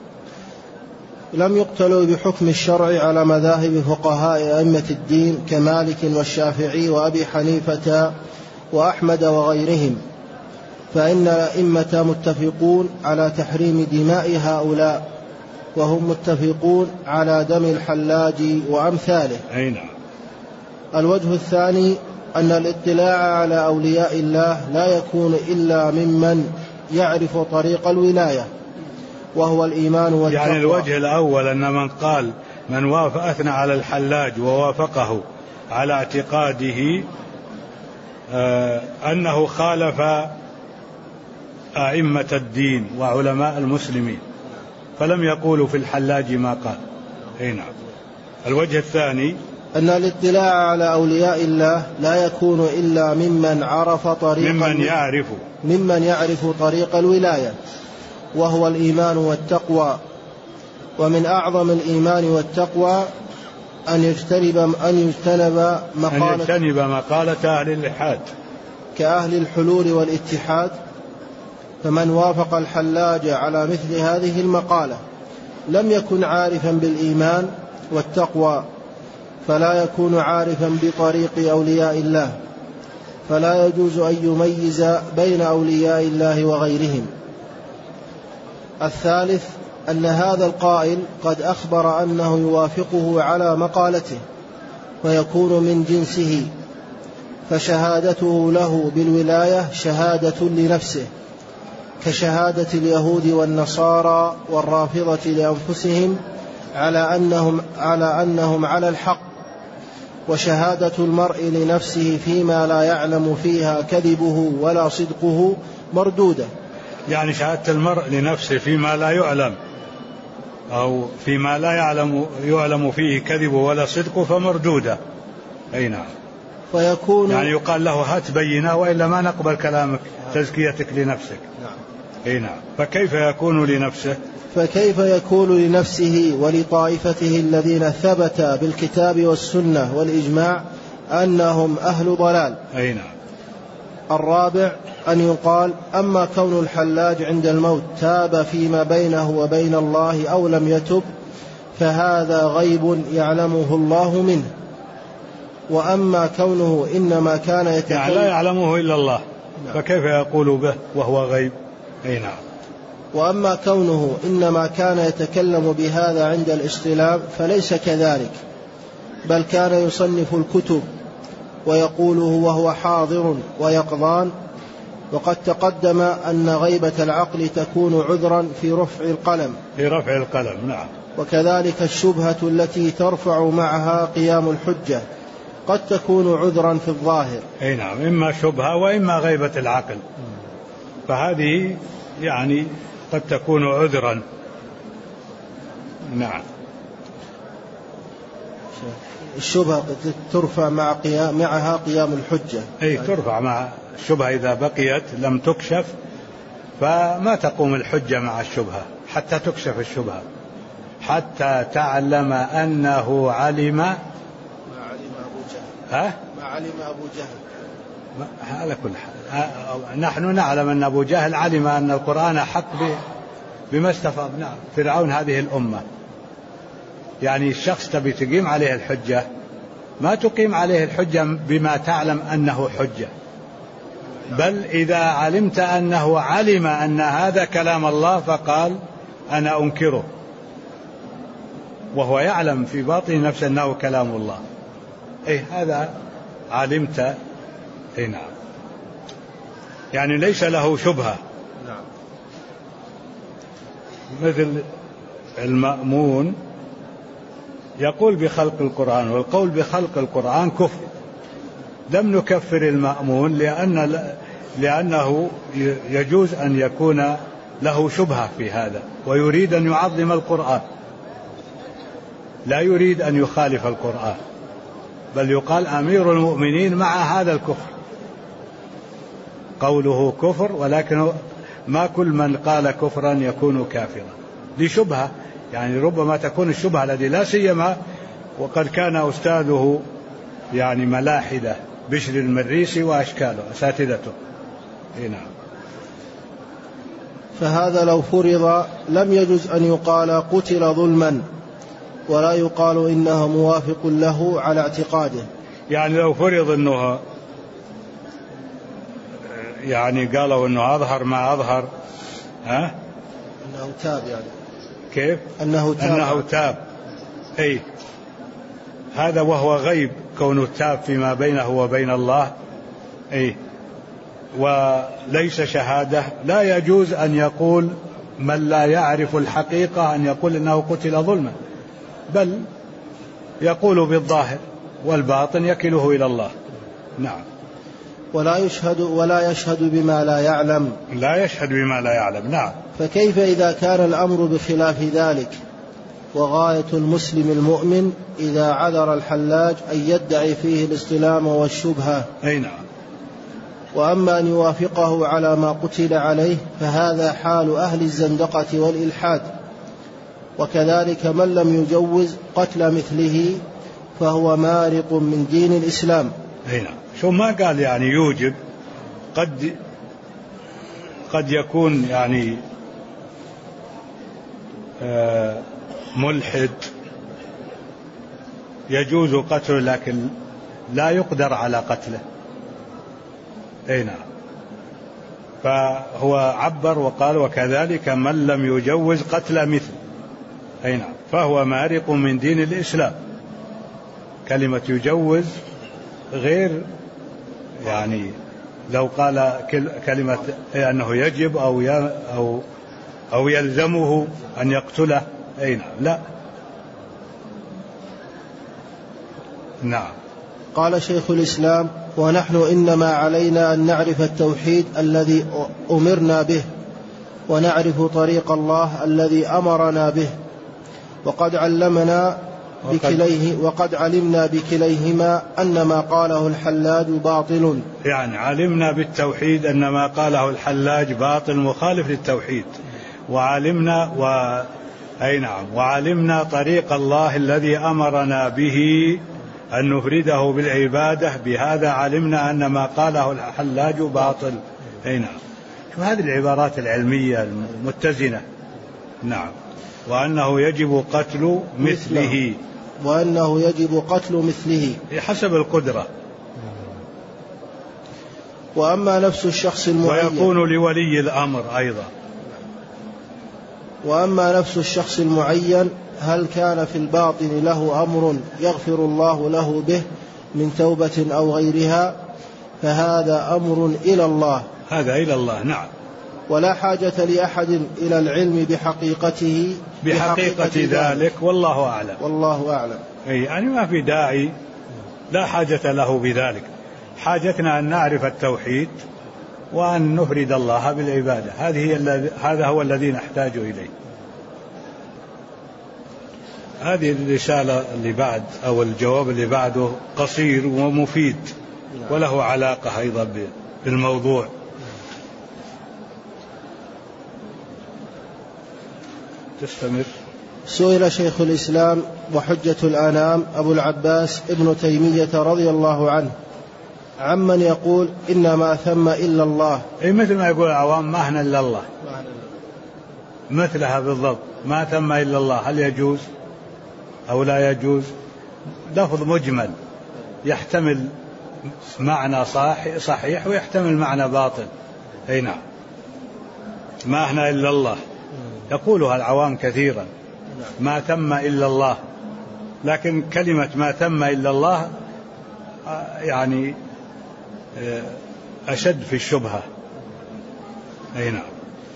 B: لم يقتلوا بحكم الشرع على مذاهب فقهاء أئمة الدين كمالك والشافعي وأبي حنيفة وأحمد وغيرهم، فإن الأئمة متفقون على تحريم دماء هؤلاء، وهم متفقون على دم الحلاج وأمثاله.
A: نعم.
B: الوجه الثاني أن الاطلاع على أولياء الله لا يكون إلا ممن يعرف طريق الولاية، وهو الإيمان والتقوى.
A: يعني الوجه الأول أن من قال من أثنى على الحلاج ووافقه على اعتقاده أنه خالف أئمة الدين وعلماء المسلمين، فلم يقولوا في الحلاج ما قال. نعم. الوجه الثاني
B: أن الاطلاع على أولياء الله لا يكون إلا ممن عرف ممن يعرف طريق الولاية، وهو الإيمان والتقوى. ومن أعظم الإيمان والتقوى أن يجتنب
A: مقالة أهل الإلحاد
B: كأهل الحلول والاتحاد. فمن وافق الحلاج على مثل هذه المقالة لم يكن عارفا بالإيمان والتقوى، فلا يكون عارفا بطريق أولياء الله، فلا يجوز أن يميز بين أولياء الله وغيرهم. الثالث أن هذا القائل قد أخبر أنه يوافقه على مقالته ويكون من جنسه، فشهادته له بالولاية شهادة لنفسه، كشهادة اليهود والنصارى والرافضة لأنفسهم على أنهم على الحق، وشهادة المرء لنفسه فيما لا يعلم فيها كذبه ولا صدقه مردودة.
A: يعني شهادة المرء لنفسه فيما لا يعلم أو فيما لا يعلم فيه كذبه ولا صدقه فمردودة. أي نعم.
B: فيكون
A: يعني يقال له هات بينة وإلا ما نقبل كلامك، تزكيتك لنفسك.
B: نعم.
A: أي نعم. فكيف يكون لنفسه؟
B: فكيف يكون لنفسه ولطائفته الذين ثبت بالكتاب والسنة والإجماع أنهم أهل ضلال.
A: أي نعم.
B: الرابع أن يقال أما كون الحلاج عند الموت تاب فيما بينه وبين الله أو لم يتب فهذا غيب يعلمه الله منه. وأما كونه إنما كان يتكلم
A: يعني لا يعلمه إلا الله. نعم. فكيف يقول به وهو غيب؟ أي نعم.
B: وأما كونه إنما كان يتكلم بهذا عند الاستلام فليس كذلك، بل كان يصنف الكتب ويقوله وهو حاضر ويقظان. وقد تقدم أن غيبة العقل تكون عذرا في رفع القلم.
A: نعم.
B: وكذلك الشبهة التي ترفع معها قيام الحجة قد تكون عذرا في الظاهر.
A: أي نعم. إما شبهة وإما غيبة العقل، فهذه يعني قد تكون عذرا. نعم.
B: الشبهة ترفع معها قيام الحجة.
A: أي ترفع مع الشبهة إذا بقيت لم تكشف فما تقوم الحجة مع الشبهة حتى تكشف الشبهة، حتى تعلم أنه علم ما
B: علم أبو جهل. ما علم أبو جهل.
A: على كل حال نحن نعلم أن أبو جهل علم أن القرآن حق بما استفاض. نعم. فرعون هذه الأمة، يعني الشخص تبي تقيم عليه الحجة ما تقيم عليه الحجة بما تعلم أنه حجة، بل إذا علمت أنه علم أن هذا كلام الله فقال أنا أنكره، وهو يعلم في باطن نفسه أنه كلام الله. أي هذا علمت. أي نعم. يعني ليس له شبهة.
B: نعم.
A: مثل المأمون يقول بخلق القرآن، والقول بخلق القرآن كفر. لم نكفر المأمون لأنه يجوز أن يكون له شبهة في هذا ويريد أن يعظم القرآن، لا يريد أن يخالف القرآن، بل يقال أمير المؤمنين مع هذا الكفر، قوله كفر، ولكن ما كل من قال كفرا يكون كافرا لشبهة. يعني ربما تكون الشبهة التي لا سيما وقد كان أستاذه يعني ملاحدة بشر المريسي وأشكاله أساتذته. نعم.
B: فهذا لو فرض لم يجوز أن يقال قتل ظلما، ولا يقال إنه موافق له على اعتقاده.
A: يعني لو فرض أنه يعني قالوا أنه أظهر ما أظهر
B: أنه تاب. يعني
A: كيف؟
B: أنه
A: تاب. أي هذا وهو غيب كونه تاب فيما بينه وبين الله. أي وليس شهادة. لا يجوز أن يقول من لا يعرف الحقيقة أن يقول إنه قتل ظلما، بل يقول بالظاهر والباطن يكله إلى الله. نعم.
B: ولا يشهد بما لا يعلم.
A: لا يشهد بما لا يعلم. نعم.
B: فكيف إذا كان الأمر بخلاف ذلك؟ وغاية المسلم المؤمن إذا عذر الحلاج أن يدعي فيه الاصطلام والشبهة.
A: أي نعم.
B: وأما أن يوافقه على ما قتل عليه فهذا حال أهل الزندقة والإلحاد. وكذلك من لم يجوز قتل مثله فهو مارق من دين الإسلام.
A: أي نعم. شو ما قال يعني يوجب، قد يكون يعني ملحد يجوز قتله لكن لا يقدر على قتله. أي نعم. فهو عبر وقال وكذلك من لم يجوز قتل مثل. أي نعم. فهو مارق من دين الإسلام. كلمة يجوز غير، يعني لو قال كلمة أنه يجب أو يلزمه أن يقتله. أي نعم. لا. نعم.
B: قال شيخ الإسلام: ونحن إنما علينا أن نعرف التوحيد الذي أمرنا به، ونعرف طريق الله الذي أمرنا به، وقد علمنا بكليهما أن ما قاله الحلاج باطل.
A: يعني علمنا بالتوحيد أن ما قاله الحلاج باطل مخالف للتوحيد، وعلمنا طريق الله الذي أمرنا به أن نفرده بالعبادة، بهذا علمنا أن ما قاله الحلاج باطل. أي نعم. شو هذه العبارات العلمية المتزنة. نعم. وأنه يجب قتل مثله. حسب القدرة.
B: وأما نفس الشخص المعين،
A: ويكون لولي الأمر أيضا.
B: وأما نفس الشخص المعين هل كان في الباطن له أمر يغفر الله له به من توبة أو غيرها، فهذا أمر إلى الله.
A: هذا إلى الله. نعم.
B: ولا حاجة لأحد إلى العلم بحقيقة ذلك،
A: والله أعلم. يعني ما في داعي، لا حاجة له بذلك. حاجتنا أن نعرف التوحيد وأن نفرد الله بالعبادة. هذا هو الذي نحتاج إليه. هذه الرسالة اللي بعد أو الجواب اللي بعده قصير ومفيد وله علاقة أيضا بالموضوع. تستمر.
B: سئل شيخ الإسلام وحجة الأنام أبو العباس ابن تيمية رضي الله عنه عمن يقول إن ما ثم إلا الله.
A: أي مثل ما يقول العوام ما هنا إلا الله، مثلها بالضبط. ما ثم إلا الله هل يجوز أو لا يجوز؟ لفظ مجمل يحتمل معنى صحيح ويحتمل معنى باطل. أي نعم. ما هنا إلا الله يقولها العوام كثيرا، ما ثم إلا الله، لكن كلمة ما ثم إلا الله يعني أشد في الشبهة. أي نعم.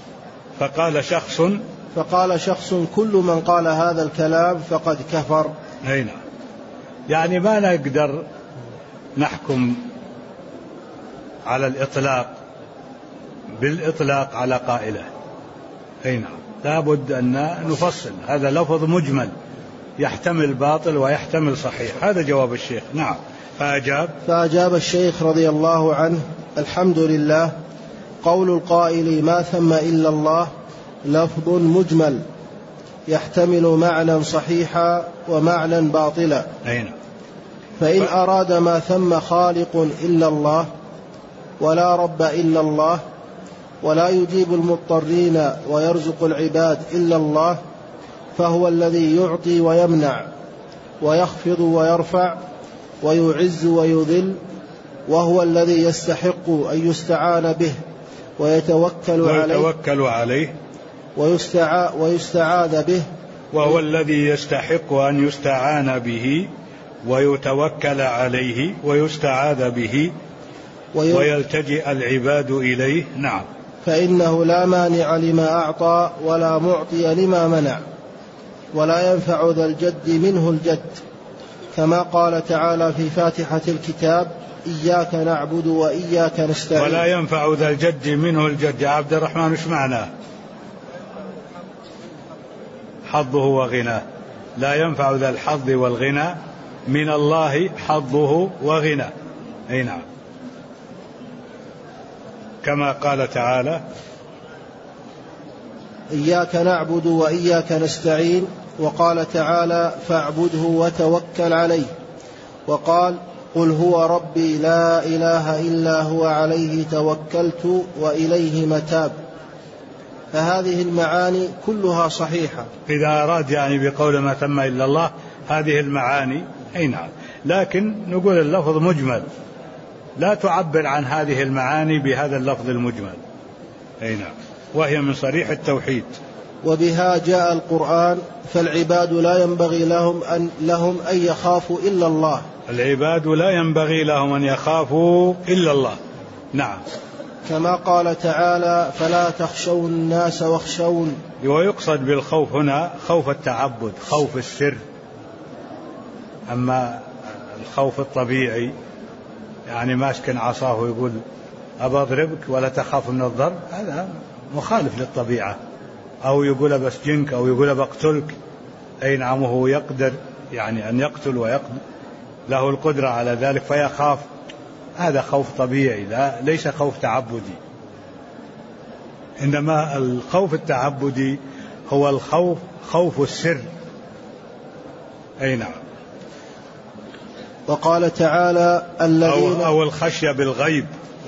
A: فقال شخص
B: كل من قال هذا الكلام فقد كفر.
A: أي نعم. يعني ما نقدر نحكم على الإطلاق بالإطلاق على قائله. أي نعم. لابد أن نفصل. هذا لفظ مجمل يحتمل باطل ويحتمل صحيح. هذا جواب الشيخ. نعم.
B: فأجاب الشيخ رضي الله عنه: الحمد لله، قول القائل ما ثم إلا الله لفظ مجمل يحتمل معنى صحيحا ومعنى باطلا. فإن أراد ما ثم خالق إلا الله ولا رب إلا الله ولا يجيب المضطرين ويرزق العباد إلا الله، فهو الذي يعطي ويمنع ويخفض ويرفع ويعز ويذل، وهو الذي يستحق أن يستعان به ويتوكل عليه ويستعاذ به.
A: وهو الذي يستحق أن يستعان به ويتوكل عليه ويستعاذ به ويلتجئ العباد إليه. نعم.
B: فإنه لا مانع لما أعطى ولا معطي لما منع، ولا ينفع ذا الجد منه الجد، كما قال تعالى في فاتحة الكتاب إياك نعبد وإياك نستعين.
A: ولا ينفع ذا الجد منه الجد. يا عبد الرحمن ايش معناه؟ حظه وغناه. لا ينفع ذا الحظ والغنى من الله حظه وغنى. أي نعم. كما قال تعالى
B: إياك نعبد وإياك نستعين، وقال تعالى فاعبده وتوكل عليه، وقال قل هو ربي لا إله إلا هو عليه توكلت وإليه متاب. فهذه المعاني كلها صحيحة
A: إذا أراد يعني بقول ما تم إلا الله هذه المعاني. أي نعم. لكن نقول اللفظ مجمل، لا تعبر عن هذه المعاني بهذا اللفظ المجمل. أي نعم. وهي من صريح التوحيد.
B: وبها جاء القرآن، فالعباد لا ينبغي لهم أن يخافوا إلا الله.
A: العباد لا ينبغي لهم أن يخافوا إلا الله. نعم.
B: كما قال تعالى فلا تخشوا الناس واخشون.
A: ويقصد بالخوف هنا خوف التعبد، خوف السر. أما الخوف الطبيعي يعني ماسك عصاه ويقول أبى أضربك ولا تخاف من الضرب، هذا مخالف للطبيعة. أو يقول بسجنك أو يقول بقتلك. أي نعم. وهو يقدر يعني أن يقتل ويقدر، له القدرة على ذلك فيخاف. هذا خوف طبيعي، ليس خوف تعبدي. إنما الخوف التعبدي هو الخوف خوف السر. أي نعم.
B: وقال تعالى الذين
A: أو الخشية بالغيب،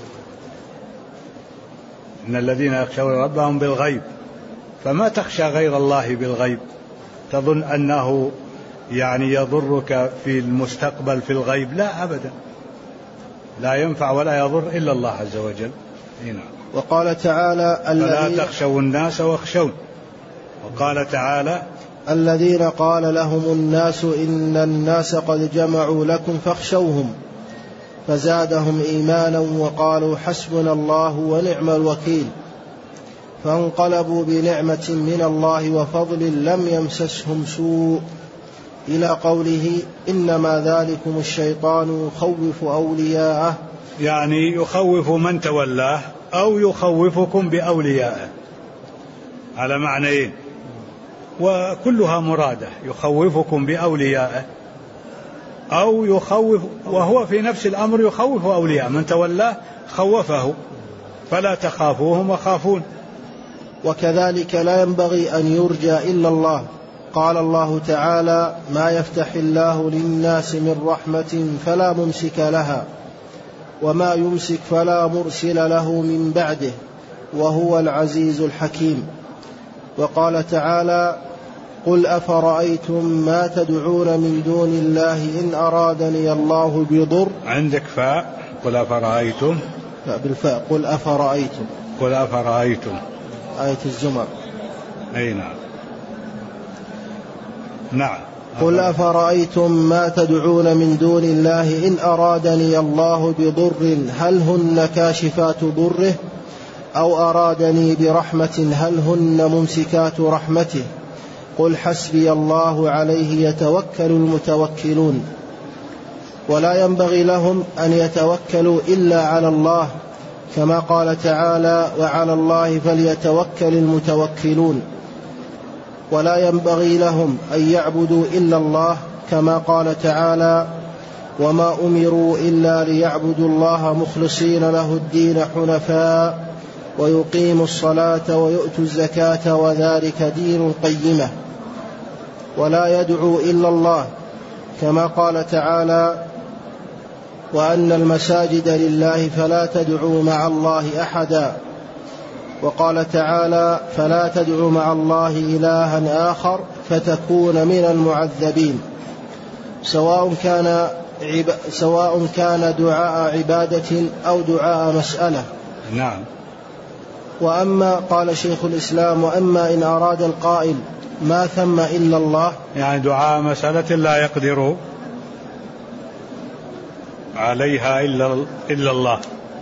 A: إن الذين يخشون ربهم بالغيب. فما تخشى غير الله بالغيب، تظن أنه يعني يضرك في المستقبل في الغيب. لا أبدا، لا ينفع ولا يضر إلا الله عز وجل. هنا.
B: وقال تعالى
A: فلا تخشوا الناس واخشون. وقال تعالى
B: الذين قال لهم الناس إن الناس قد جمعوا لكم فاخشوهم فزادهم إيمانا وقالوا حسبنا الله ونعم الوكيل، فانقلبوا بنعمة من الله وفضل لم يمسسهم سوء، إلى قوله إنما ذلكم الشيطان يخوف أولياءه،
A: يعني يخوف من تولاه أو يخوفكم بأوليائه، على معنيين وكلها مرادة. يخوفكم بأوليائه أو يخوف، وهو في نفس الأمر يخوف أولياء من تولاه خوفه، فلا تخافوهم وخافون.
B: وكذلك لا ينبغي أن يرجى إلا الله. قال الله تعالى ما يفتح الله للناس من رحمة فلا ممسك لها وما يمسك فلا مرسل له من بعده وهو العزيز الحكيم. وقال تعالى قل أفرأيتم ما تدعون من دون الله إن أرادني الله بضر.
A: عندك فاء قل أفرأيتم؟
B: لا بالفاء قل أفرأيتم.
A: قل أفرأيتم
B: آية الزمر.
A: أي نعم. نعم.
B: قل أفرأيتم ما تدعون من دون الله إن أرادني الله بضر هل هن كاشفات ضره أو أرادني برحمة هل هن ممسكات رحمته قل حسبي الله عليه يتوكل المتوكلون. ولا ينبغي لهم أن يتوكلوا إلا على الله، كما قال تعالى وعلى الله فليتوكل المتوكلون. ولا ينبغي لهم أن يعبدوا إلا الله، كما قال تعالى وما أمروا إلا ليعبدوا الله مخلصين له الدين حنفاء ويقيموا الصلاة ويؤتوا الزكاة وذلك دين القيمة. ولا يدعو إلا الله، كما قال تعالى وأن المساجد لله فلا تدعوا مع الله أحدا. وقال تعالى فلا تدعوا مع الله إلها آخر فتكون من المعذبين، سواء كان دعاء عبادة أو دعاء مسألة.
A: نعم.
B: وأما قال شيخ الإسلام وأما إن أراد القائل ما ثم إلا الله،
A: يعني دعاء مسألة لا يقدر عليها إلا الله،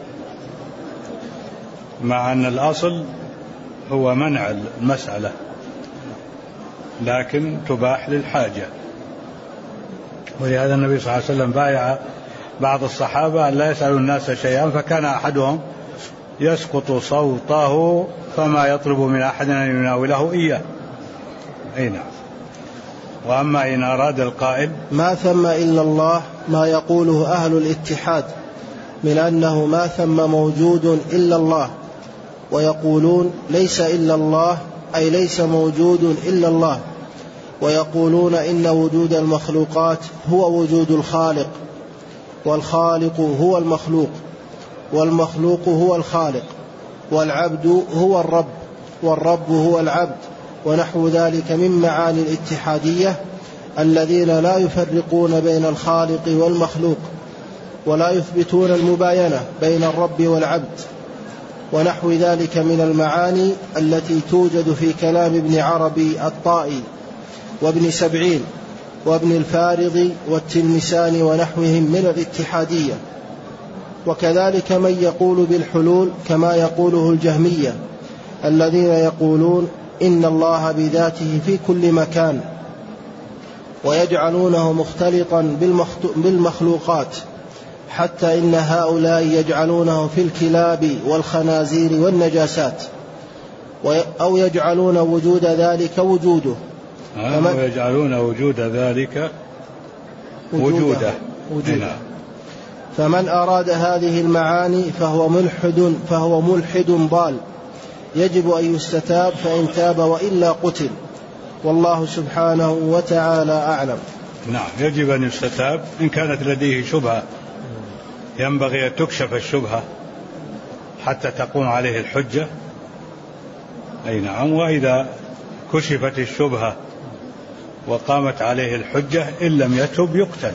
A: مع أن الأصل هو منع المسألة لكن تباح للحاجة. ولهذا النبي صلى الله عليه وسلم بايع بعض الصحابة أن لا يسألوا الناس شيئا، فكان أحدهم يسقط صوته فما يطلب من أحد أن يناوله إياه. أي نعم. وأما إن أراد القائل
B: ما ثم إلا الله ما يقوله أهل الاتحاد من أنه ما ثم موجود إلا الله، ويقولون ليس إلا الله أي ليس موجود إلا الله، ويقولون إن وجود المخلوقات هو وجود الخالق، والخالق هو المخلوق، والمخلوق هو الخالق، والعبد هو الرب، والرب هو العبد، ونحو ذلك من معاني الاتحادية الذين لا يفرقون بين الخالق والمخلوق، ولا يثبتون المباينة بين الرب والعبد، ونحو ذلك من المعاني التي توجد في كلام ابن عربي الطائي وابن سبعين وابن الفارض والتلمساني ونحوهم من الاتحادية. وكذلك من يقول بالحلول كما يقوله الجهمية الذين يقولون إن الله بذاته في كل مكان، ويجعلونه مختلطا بالمخلوقات، حتى إن هؤلاء يجعلونه في الكلاب والخنازير والنجاسات، أو يجعلون وجود ذلك وجوده،
A: ويجعلون وجود ذلك وجوده.
B: فمن أراد هذه المعاني فهو ملحد ضال، يجب أن يستتاب، فإن تاب وإلا قتل، والله سبحانه وتعالى أعلم.
A: نعم، يجب أن يستتاب إن كانت لديه شبهة، ينبغي أن تكشف الشبهة حتى تقوم عليه الحجة. أي نعم. وإذا كشفت الشبهة وقامت عليه الحجة إن لم يتب يقتل.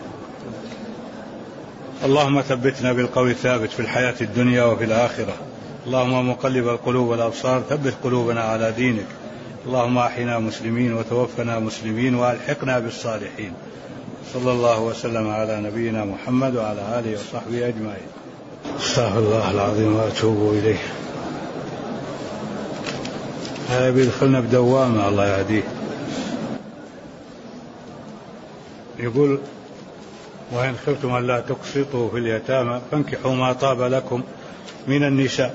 A: اللهم ثبتنا بالقول الثابت في الحياة الدنيا وفي الآخرة. اللهم مقلب القلوب والأبصار ثبت قلوبنا على دينك. اللهم أحينا مسلمين وتوفنا مسلمين وألحقنا بالصالحين. صلى الله وسلم على نبينا محمد وعلى آله وصحبه أجمعين. استغفر الله العظيم وأتوب إليه. هذا بيدخلنا بدوامة الله يهديه. يقول وإن خفتم ألا تقسطوا في اليتامى فانكحوا ما طاب لكم من النساء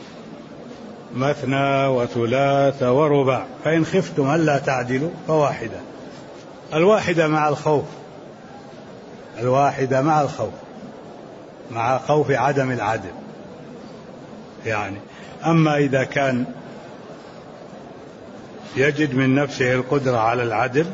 A: مثنى وثلاث ورباع فإن خفتم ألا تعدلوا فواحدة. الواحدة مع الخوف، الواحدة مع الخوف، مع خوف عدم العدل يعني. أما إذا كان يجد من نفسه القدرة على العدل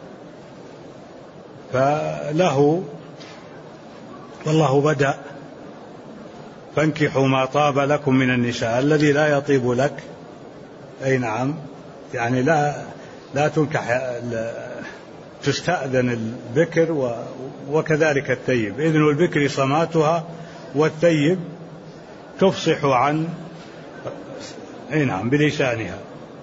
A: فله، والله بدأ فانكحوا ما طاب لكم من النساء. الذي لا يطيب لك أي نعم يعني لا تنكح، تستأذن البكر وكذلك الثيب. إذن البكر صماتها والثيب تفصح عن أي نعم بلسانها.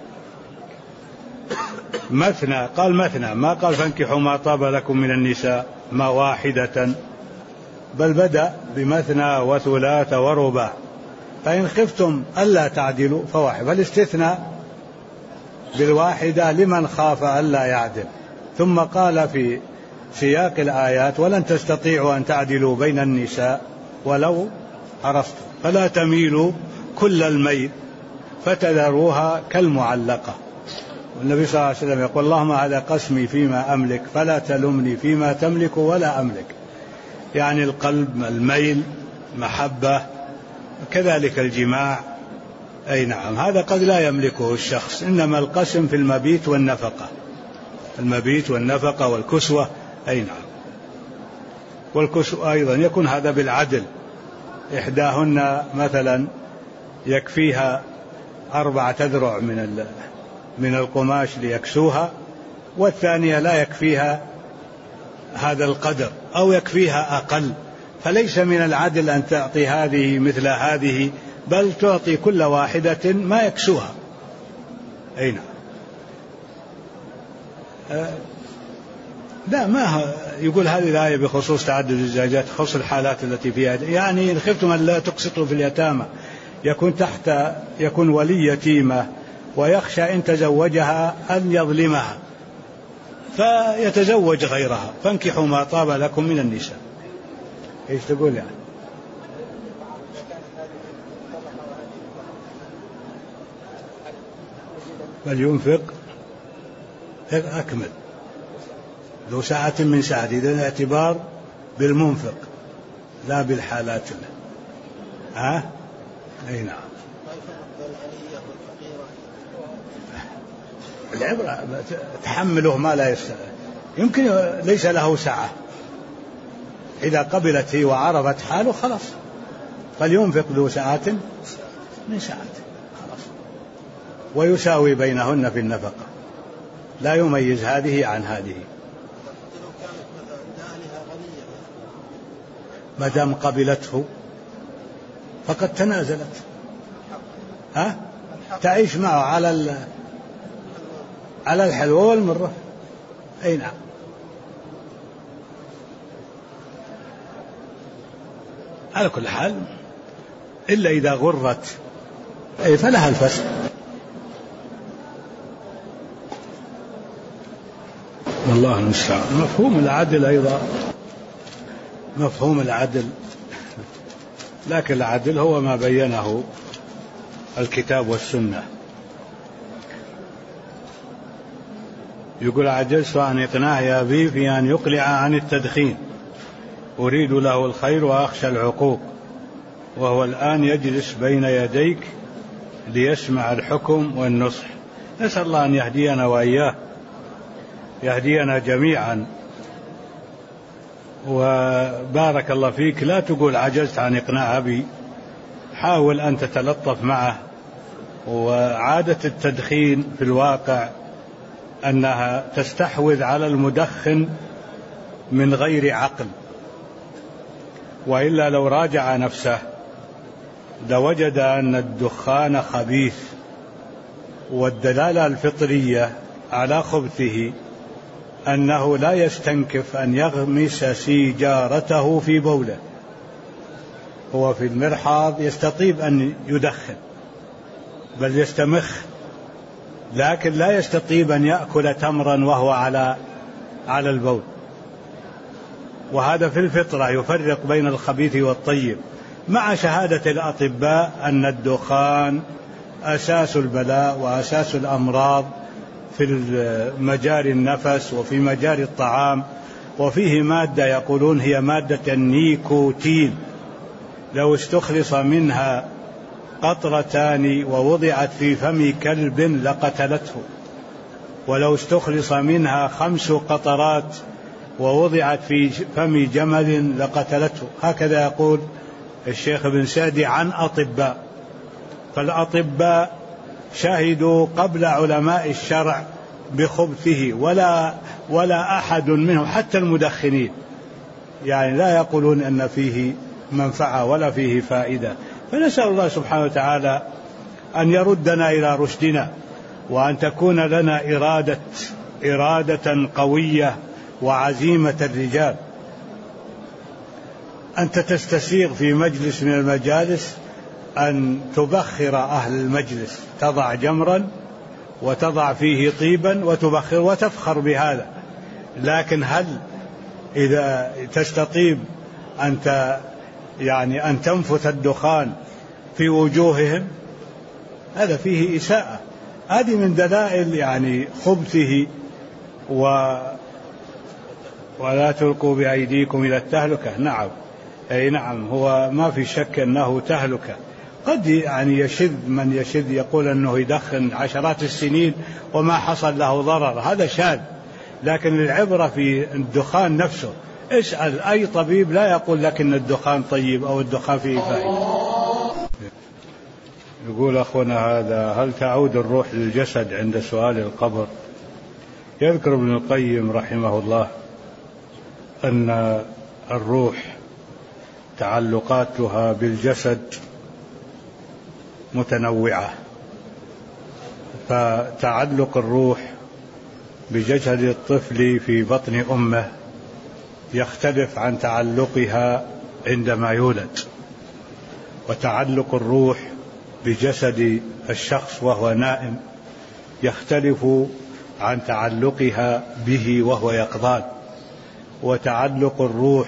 A: مثنى قال مثنى، ما قال فانكحوا ما طاب لكم من النساء ما واحدة، بل بدأ بمثنى وثلاث ورباع. فإن خفتم ألا تعدلوا فواحد، فالاستثناء بالواحدة لمن خاف ألا يعدل. ثم قال في سياق الآيات ولن تستطيعوا أن تعدلوا بين النساء ولو حرصتم فلا تميلوا كل الميل فتذروها كالمعلقة. والنبي صلى الله عليه وسلم يقول اللهم هذا قسمي فيما أملك فلا تلمني فيما تملك ولا أملك. يعني القلب، الميل، محبة، كذلك الجماع. أي نعم، هذا قد لا يملكه الشخص، إنما القسم في المبيت والنفقة، المبيت والنفقة والكسوة. أي نعم. والكسوة أيضا يكون هذا بالعدل، إحداهن مثلا يكفيها 4 أذرع من القماش ليكسوها، والثانية لا يكفيها هذا القدر أو يكفيها أقل، فليس من العدل أن تعطي هذه مثل هذه، بل تعطي كل واحدة ما يكسوها. أي نعم. لا، ما يقول هذه الآية بخصوص تعدد الزوجات، خصوص الحالات التي فيها، يعني إن خفتم أن لا تقسطوا في اليتامى، يكون ولي يتيمة ويخشى إن تزوجها أن يظلمها، فيتزوج غيرها، فانكحوا ما طاب لكم من النساء. ايش تقول يعني؟ بل ينفق أكمل ذو ساعة من ساعة، إذن الاعتبار بالمنفق لا بالحالات. أي نعم. العبرة تحمله ما لا يستطيع، يمكن ليس له ساعة، إذا قبلت هي وعرفت حاله خلاص، فلينفق ذو ساعة من ساعته خلاص، ويساوي بينهن في النفقة، لا يميز هذه عن هذه. ما دام قبلته فقد تنازلت، تعيش معه على الحلوة والمرة. أي نعم. على كل حال إلا إذا غرت فلها الفسق. والله المستعان. مفهوم العدل أيضا مفهوم العدل، لكن العدل هو ما بينه الكتاب والسنة. يقول: عجزت عن إقناع أبي في أن يقلع عن التدخين، أريد له الخير وأخشى العقوق، وهو الآن يجلس بين يديك ليسمع الحكم والنصح. نسأل الله أن يهدينا وإياه، يهدينا جميعا. وبارك الله فيك، لا تقول عجزت عن إقناع أبي، حاول أن تتلطف معه. وعادة التدخين في الواقع أنها تستحوذ على المدخن من غير عقل، وإلا لو راجع نفسه لوجد أن الدخان خبيث، والدلالة الفطرية على خبثه أنه لا يستنكف أن يغمس سيجارته في بوله. هو في المرحاض يستطيب أن يدخن بل يستمخ، لكن لا يستطيب أن يأكل تمرا وهو على البول. وهذا في الفطرة يفرق بين الخبيث والطيب، مع شهادة الأطباء أن الدخان أساس البلاء وأساس الأمراض في مجاري النفس وفي مجاري الطعام، وفيه مادة يقولون هي مادة النيكوتين، لو استخلص منها قطرتان ووضعت في فم كلب لقتلته، ولو استخلص منها 5 قطرات ووضعت في فم جمل لقتلته. هكذا يقول الشيخ ابن سعدي عن أطباء. فالأطباء شهدوا قبل علماء الشرع بخبثه، ولا أحد منهم حتى المدخنين يعني لا يقولون أن فيه منفعة ولا فيه فائدة. فنسأل الله سبحانه وتعالى أن يردنا إلى رشدنا، وأن تكون لنا إرادة قوية وعزيمة الرجال. أنت تستسيغ في مجلس من المجالس أن تبخر أهل المجلس، تضع جمرا وتضع فيه طيبا وتبخر وتفخر بهذا، لكن هل إذا تستطيب أنت يعني أن تنفث الدخان في وجوههم؟ هذا فيه إساءة. هذه من دلائل يعني خبثه. ولا تلقوا بأيديكم إلى التهلكة. نعم، أي نعم، هو ما في شك أنه تهلكة. قد يعني يشذ من يشذ يقول أنه يدخن عشرات السنين وما حصل له ضرر، هذا شاذ. لكن العبرة في الدخان نفسه. اسأل أي طبيب لا يقول لك أن الدخان طيب أو الدخان فيه فائدة. يقول أخونا هذا: هل تعود الروح للجسد عند سؤال القبر؟ يذكر ابن القيم رحمه الله أن الروح تعلقاتها بالجسد متنوعة، فتعلق الروح بجسد الطفل في بطن أمه يختلف عن تعلقها عندما يولد، وتعلق الروح بجسد الشخص وهو نائم يختلف عن تعلقها به وهو يقظان. وتعلق الروح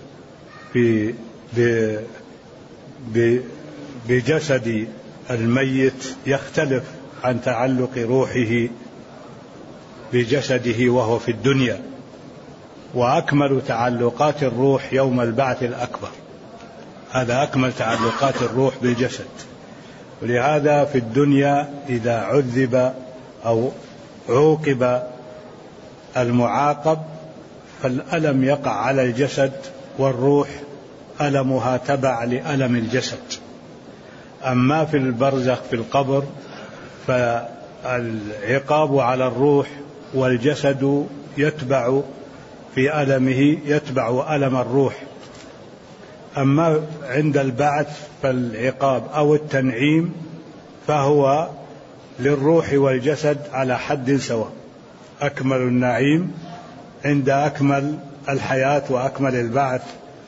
A: بجسد الميت يختلف عن تعلق روحه بجسده وهو في الدنيا. وأكمل تعلقات الروح يوم البعث الأكبر، هذا أكمل تعلقات الروح بالجسد. ولهذا في الدنيا إذا عذب أو عوقب المعاقب فالألم يقع على الجسد، والروح ألمها تبع لألم الجسد. أما في البرزخ في القبر فالعقاب على الروح، والجسد يتبع في ألمه يتبع ألم الروح. أما عند البعث فالعقاب أو التنعيم فهو للروح والجسد على حد سواء. أكمل النعيم عند أكمل الحياة وأكمل البعث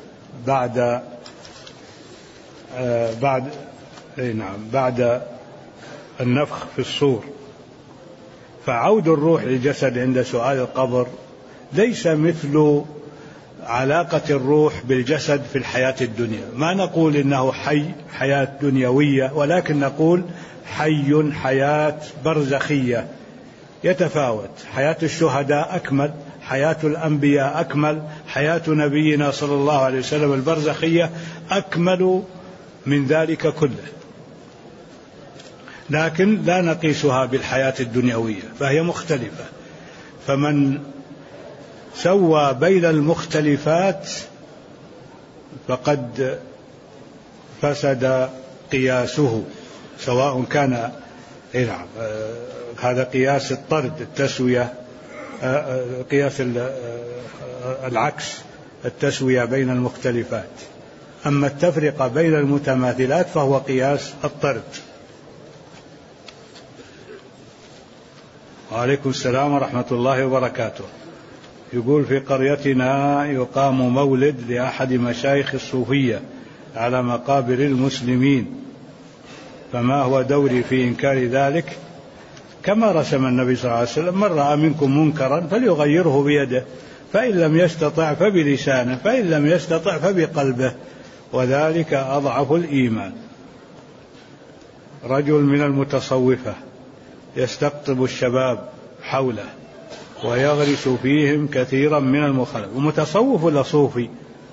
A: بعد النفخ في الصور. فعود الروح للجسد عند سؤال القبر ليس مثل علاقة الروح بالجسد في الحياة الدنيا. ما نقول إنه حي حياة دنيوية، ولكن نقول حي حياة برزخية يتفاوت. حياة الشهداء أكمل، حياة الأنبياء أكمل، حياة نبينا صلى الله عليه وسلم البرزخية أكمل من ذلك كله، لكن لا نقيسها بالحياة الدنيوية فهي مختلفة. فمن سوى بين المختلفات فقد فسد قياسه، سواء كان هذا قياس الطرد التسوية، قياس العكس التسوية بين المختلفات. أما التفرقة بين المتماثلات فهو قياس الطرد. وعليكم السلام ورحمة الله وبركاته. يقول في قريتنا يقام مولد لأحد مشايخ الصوفية على مقابر المسلمين، فما هو دوري في إنكار ذلك؟ كما رسم النبي صلى الله عليه وسلم: من رأى منكم منكرا فليغيره بيده، فإن لم يستطع فبلسانه، فإن لم يستطع فبقلبه، وذلك أضعف الإيمان. رجل من المتصوفة يستقطب الشباب حوله ويغرس فيهم كثيرا من المخالفات، ومتصوف ولا صوفي؟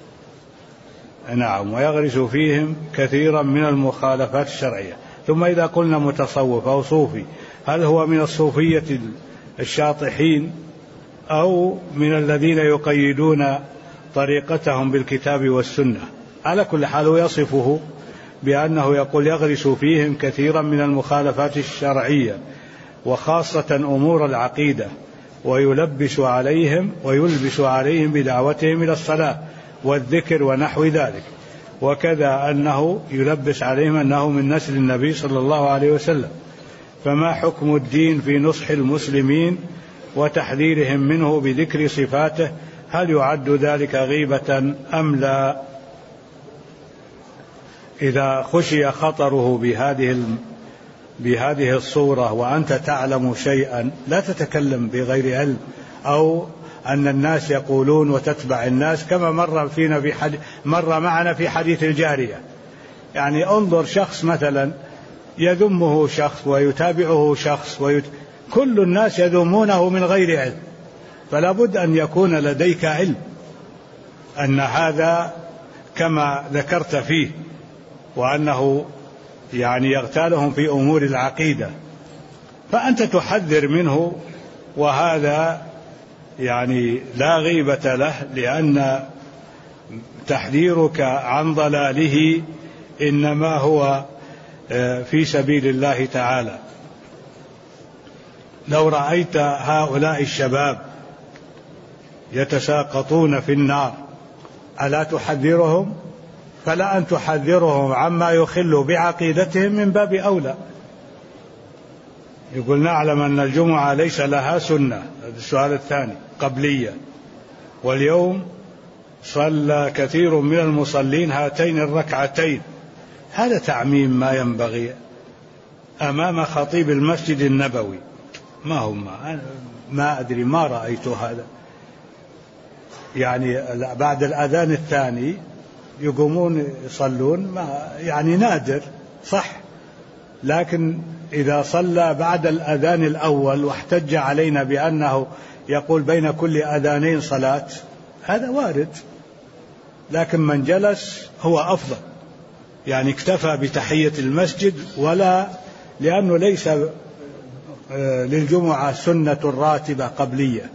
A: نعم، ويغرس فيهم كثيرا من المخالفات الشرعية. ثم إذا قلنا متصوف أو صوفي، هل هو من الصوفية الشاطحين أو من الذين يقيدون طريقتهم بالكتاب والسنة؟ على كل حال يصفه بأنه يقول يغرس فيهم كثيرا من المخالفات الشرعية وخاصة أمور العقيدة، ويلبس عليهم بدعوتهم إلى الصلاة والذكر ونحو ذلك، وكذا أنه يلبس عليهم أنه من نسل النبي صلى الله عليه وسلم. فما حكم الدين في نصح المسلمين وتحذيرهم منه بذكر صفاته؟ هل يعد ذلك غيبة أم لا؟ إذا خشي خطره بهذه الصورة وأنت تعلم شيئا لا تتكلم بغير علم، أو أن الناس يقولون وتتبع الناس، كما مر معنا في حديث الجارية. يعني انظر شخص مثلا يذمه شخص ويتابعه شخص كل الناس يذمونه من غير علم، فلا بد أن يكون لديك علم أن هذا كما ذكرت فيه، وأنه يعني يغتالهم في أمور العقيدة، فأنت تحذر منه، وهذا يعني لا غيبة له، لأن تحذيرك عن ضلاله إنما هو في سبيل الله تعالى. لو رأيت هؤلاء الشباب يتساقطون في النار ألا تحذرهم؟ فلا أن تحذرهم عما يخل بعقيدتهم من باب أولى. يقول: نعلم أن الجمعة ليس لها سنة، هذا السؤال الثاني، قبلية، واليوم صلى كثير من المصلين هاتين الركعتين. هذا تعميم ما ينبغي أمام خطيب المسجد النبوي، ما هم، ما أدري، ما رأيت هذا. يعني بعد الأذان الثاني يقومون يصلون، ما يعني نادر صح، لكن إذا صلى بعد الأذان الأول واحتج علينا بأنه يقول بين كل أذانين صلاة، هذا وارد، لكن من جلس هو أفضل، يعني اكتفى بتحية المسجد، ولا لأنه ليس للجمعة سنة راتبة قبلية،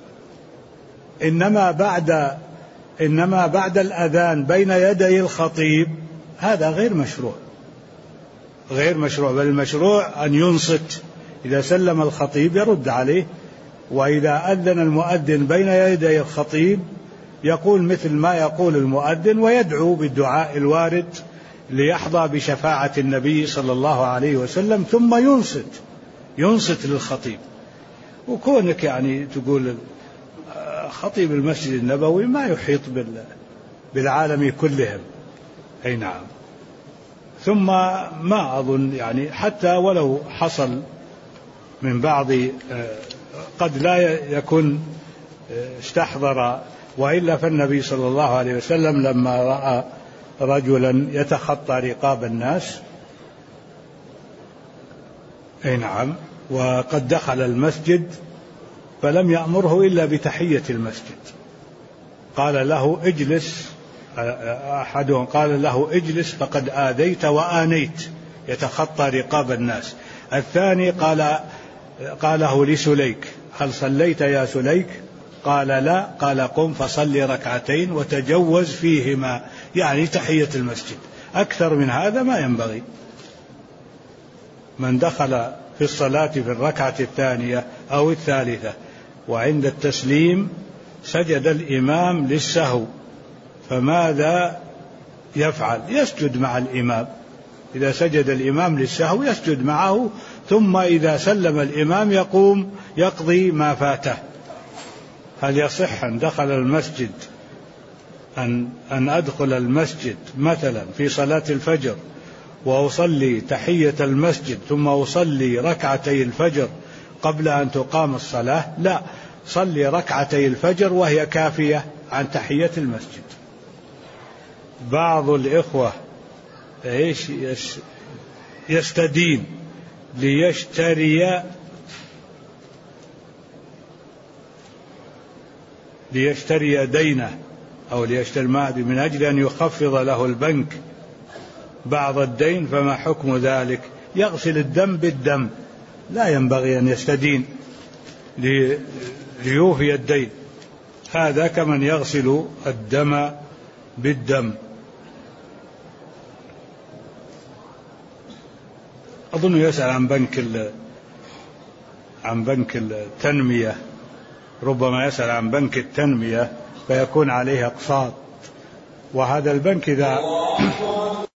A: إنما بعد الأذان بين يدي الخطيب هذا غير مشروع، بل المشروع أن ينصت، إذا سلم الخطيب يرد عليه، وإذا أذن المؤذن بين يدي الخطيب يقول مثل ما يقول المؤذن ويدعو بالدعاء الوارد ليحظى بشفاعة النبي صلى الله عليه وسلم، ثم ينصت للخطيب. وكونك يعني تقول خطيب المسجد النبوي ما يحيط بالعالم كلهم، أي نعم. ثم ما أظن يعني حتى ولو حصل من بعض قد لا يكون استحضر، وإلا فالنبي صلى الله عليه وسلم لما رأى رجلا يتخطى رقاب الناس، أي نعم، وقد دخل المسجد فلم يأمره إلا بتحية المسجد، قال له اجلس، أحدهم قال له اجلس فقد آذيت وآنيت، يتخطى رقاب الناس. الثاني قاله لسليك هل صليت يا سليك؟ قال لا، قال قم فصلي ركعتين وتجوز فيهما، يعني تحية المسجد، أكثر من هذا ما ينبغي. من دخل في الصلاة في الركعة الثانية أو الثالثة وعند التسليم سجد الإمام للسهو، فماذا يفعل؟ يسجد مع الإمام، إذا سجد الإمام للسهو يسجد معه، ثم إذا سلم الإمام يقوم يقضي ما فاته. هل يصح أن دخل المسجد أن أدخل المسجد مثلا في صلاة الفجر وأصلي تحية المسجد ثم أصلي ركعتي الفجر قبل أن تقام الصلاة؟ لا، صلي ركعتي الفجر وهي كافية عن تحية المسجد. بعض الإخوة يستدين ليشتري دينه أو ليشتري من أجل أن يخفض له البنك بعض الدين، فما حكم ذلك؟ يغسل الدم بالدم، لا ينبغي أن يستدين ليوفي الدين، هذا كمن يغسل الدم بالدم. أظن يسأل عن بنك التنمية، ربما يسأل عن بنك التنمية فيكون عليه أقساط، وهذا البنك إذا